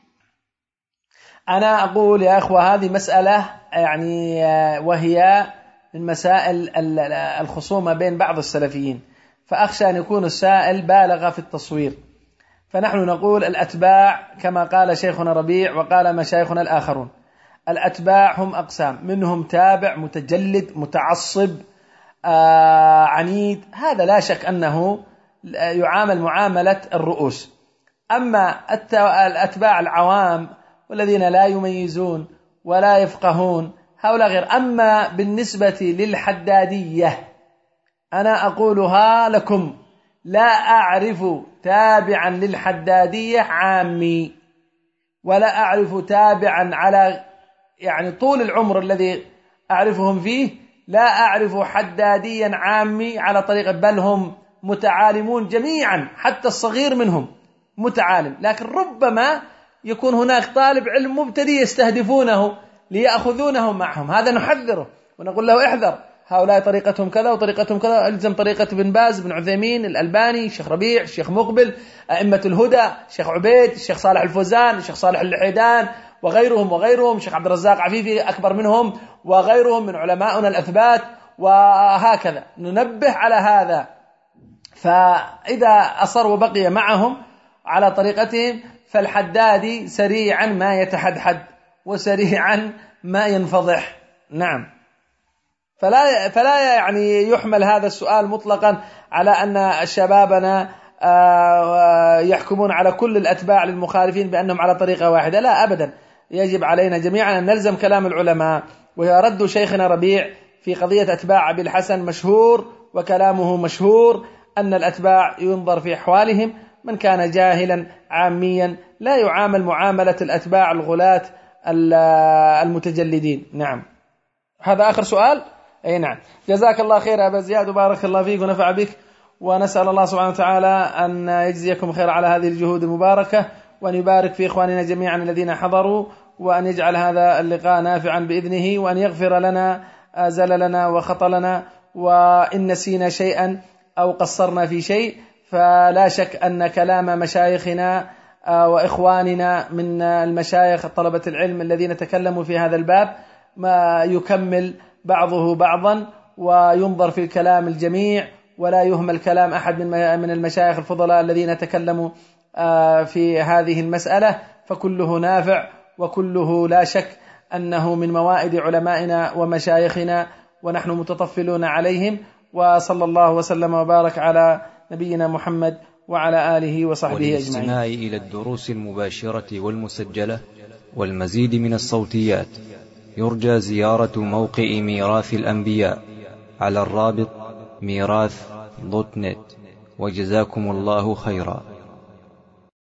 أنا أقول يا أخوة هذه مسألة وهي من مسائل الخصومة بين بعض السلفيين، فأخشى أن يكون السائل بالغ في التصوير. فنحن نقول الأتباع كما قال شيخنا ربيع وقال مشايخنا الآخرون، الأتباع هم أقسام، منهم تابع متجلد متعصب عنيد، هذا لا شك أنه يعامل معاملة الرؤوس. أما الأتباع العوام والذين لا يميزون ولا يفقهون هؤلاء غير. أما بالنسبة للحدادية أنا أقولها لكم، لا أعرف تابعا للحدادية عامي، ولا أعرف تابعا على طول العمر الذي أعرفهم فيه، لا أعرف حداديا عامي على طريقة، بل هم متعالمون جميعا، حتى الصغير منهم متعالم، لكن ربما يكون هناك طالب علم مبتدئ يستهدفونه ليأخذونه معهم، هذا نحذره ونقول له احذر، هؤلاء طريقتهم كذا وطريقتهم كذا، الزم طريقة ابن باز، بن عثيمين، الألباني، الشيخ ربيع، الشيخ مقبل، أئمة الهدى، الشيخ عبيد، الشيخ صالح الفوزان، الشيخ صالح الحيدان وغيرهم، الشيخ عبد الرزاق عفيفي أكبر منهم وغيرهم من علماؤنا الأثبات، وهكذا ننبه على هذا. فإذا أصر وبقي معهم على طريقتهم فالحدادي سريعا ما يتحدحد وسريعا ما ينفضح. نعم. فلا يحمل هذا السؤال مطلقا على أن شبابنا يحكمون على كل الأتباع للمخالفين بأنهم على طريقة واحدة، لا أبدا. يجب علينا جميعا أن نلزم كلام العلماء. ويرد شيخنا ربيع في قضية أتباع أبي الحسن مشهور وكلامه مشهور، أن الأتباع ينظر في أحوالهم، من كان جاهلا عاميا لا يعامل معاملة الأتباع الغلاة المتجلدين. نعم. هذا آخر سؤال. أي نعم. جزاك الله خير أبا زياد وبارك الله فيك ونفع بك، ونسأل الله سبحانه وتعالى أن يجزيكم خير على هذه الجهود المباركة، وأن يبارك في إخواننا جميعا الذين حضروا، وأن يجعل هذا اللقاء نافعا بإذنه، وأن يغفر لنا زللنا وخطلنا، وإن نسينا شيئا أو قصرنا في شيء فلا شك أن كلام مشايخنا وإخواننا من المشايخ طلبة العلم الذين تكلموا في هذا الباب ما يكمل بعضه بعضا، وينظر في الكلام الجميع، ولا يهمل كلام أحد من المشايخ الفضلاء الذين تكلموا في هذه المسألة، فكله نافع وكله لا شك أنه من موائد علمائنا ومشايخنا، ونحن متطفلون عليهم. وصلى الله وسلم وبارك على نبينا محمد وعلى آله وصحبه أجمعين. والاستماع إلى الدروس المباشرة والمسجلة والمزيد من الصوتيات يرجى زيارة موقع ميراث الأنبياء على الرابط ميراث.net. وجزاكم الله خيرا.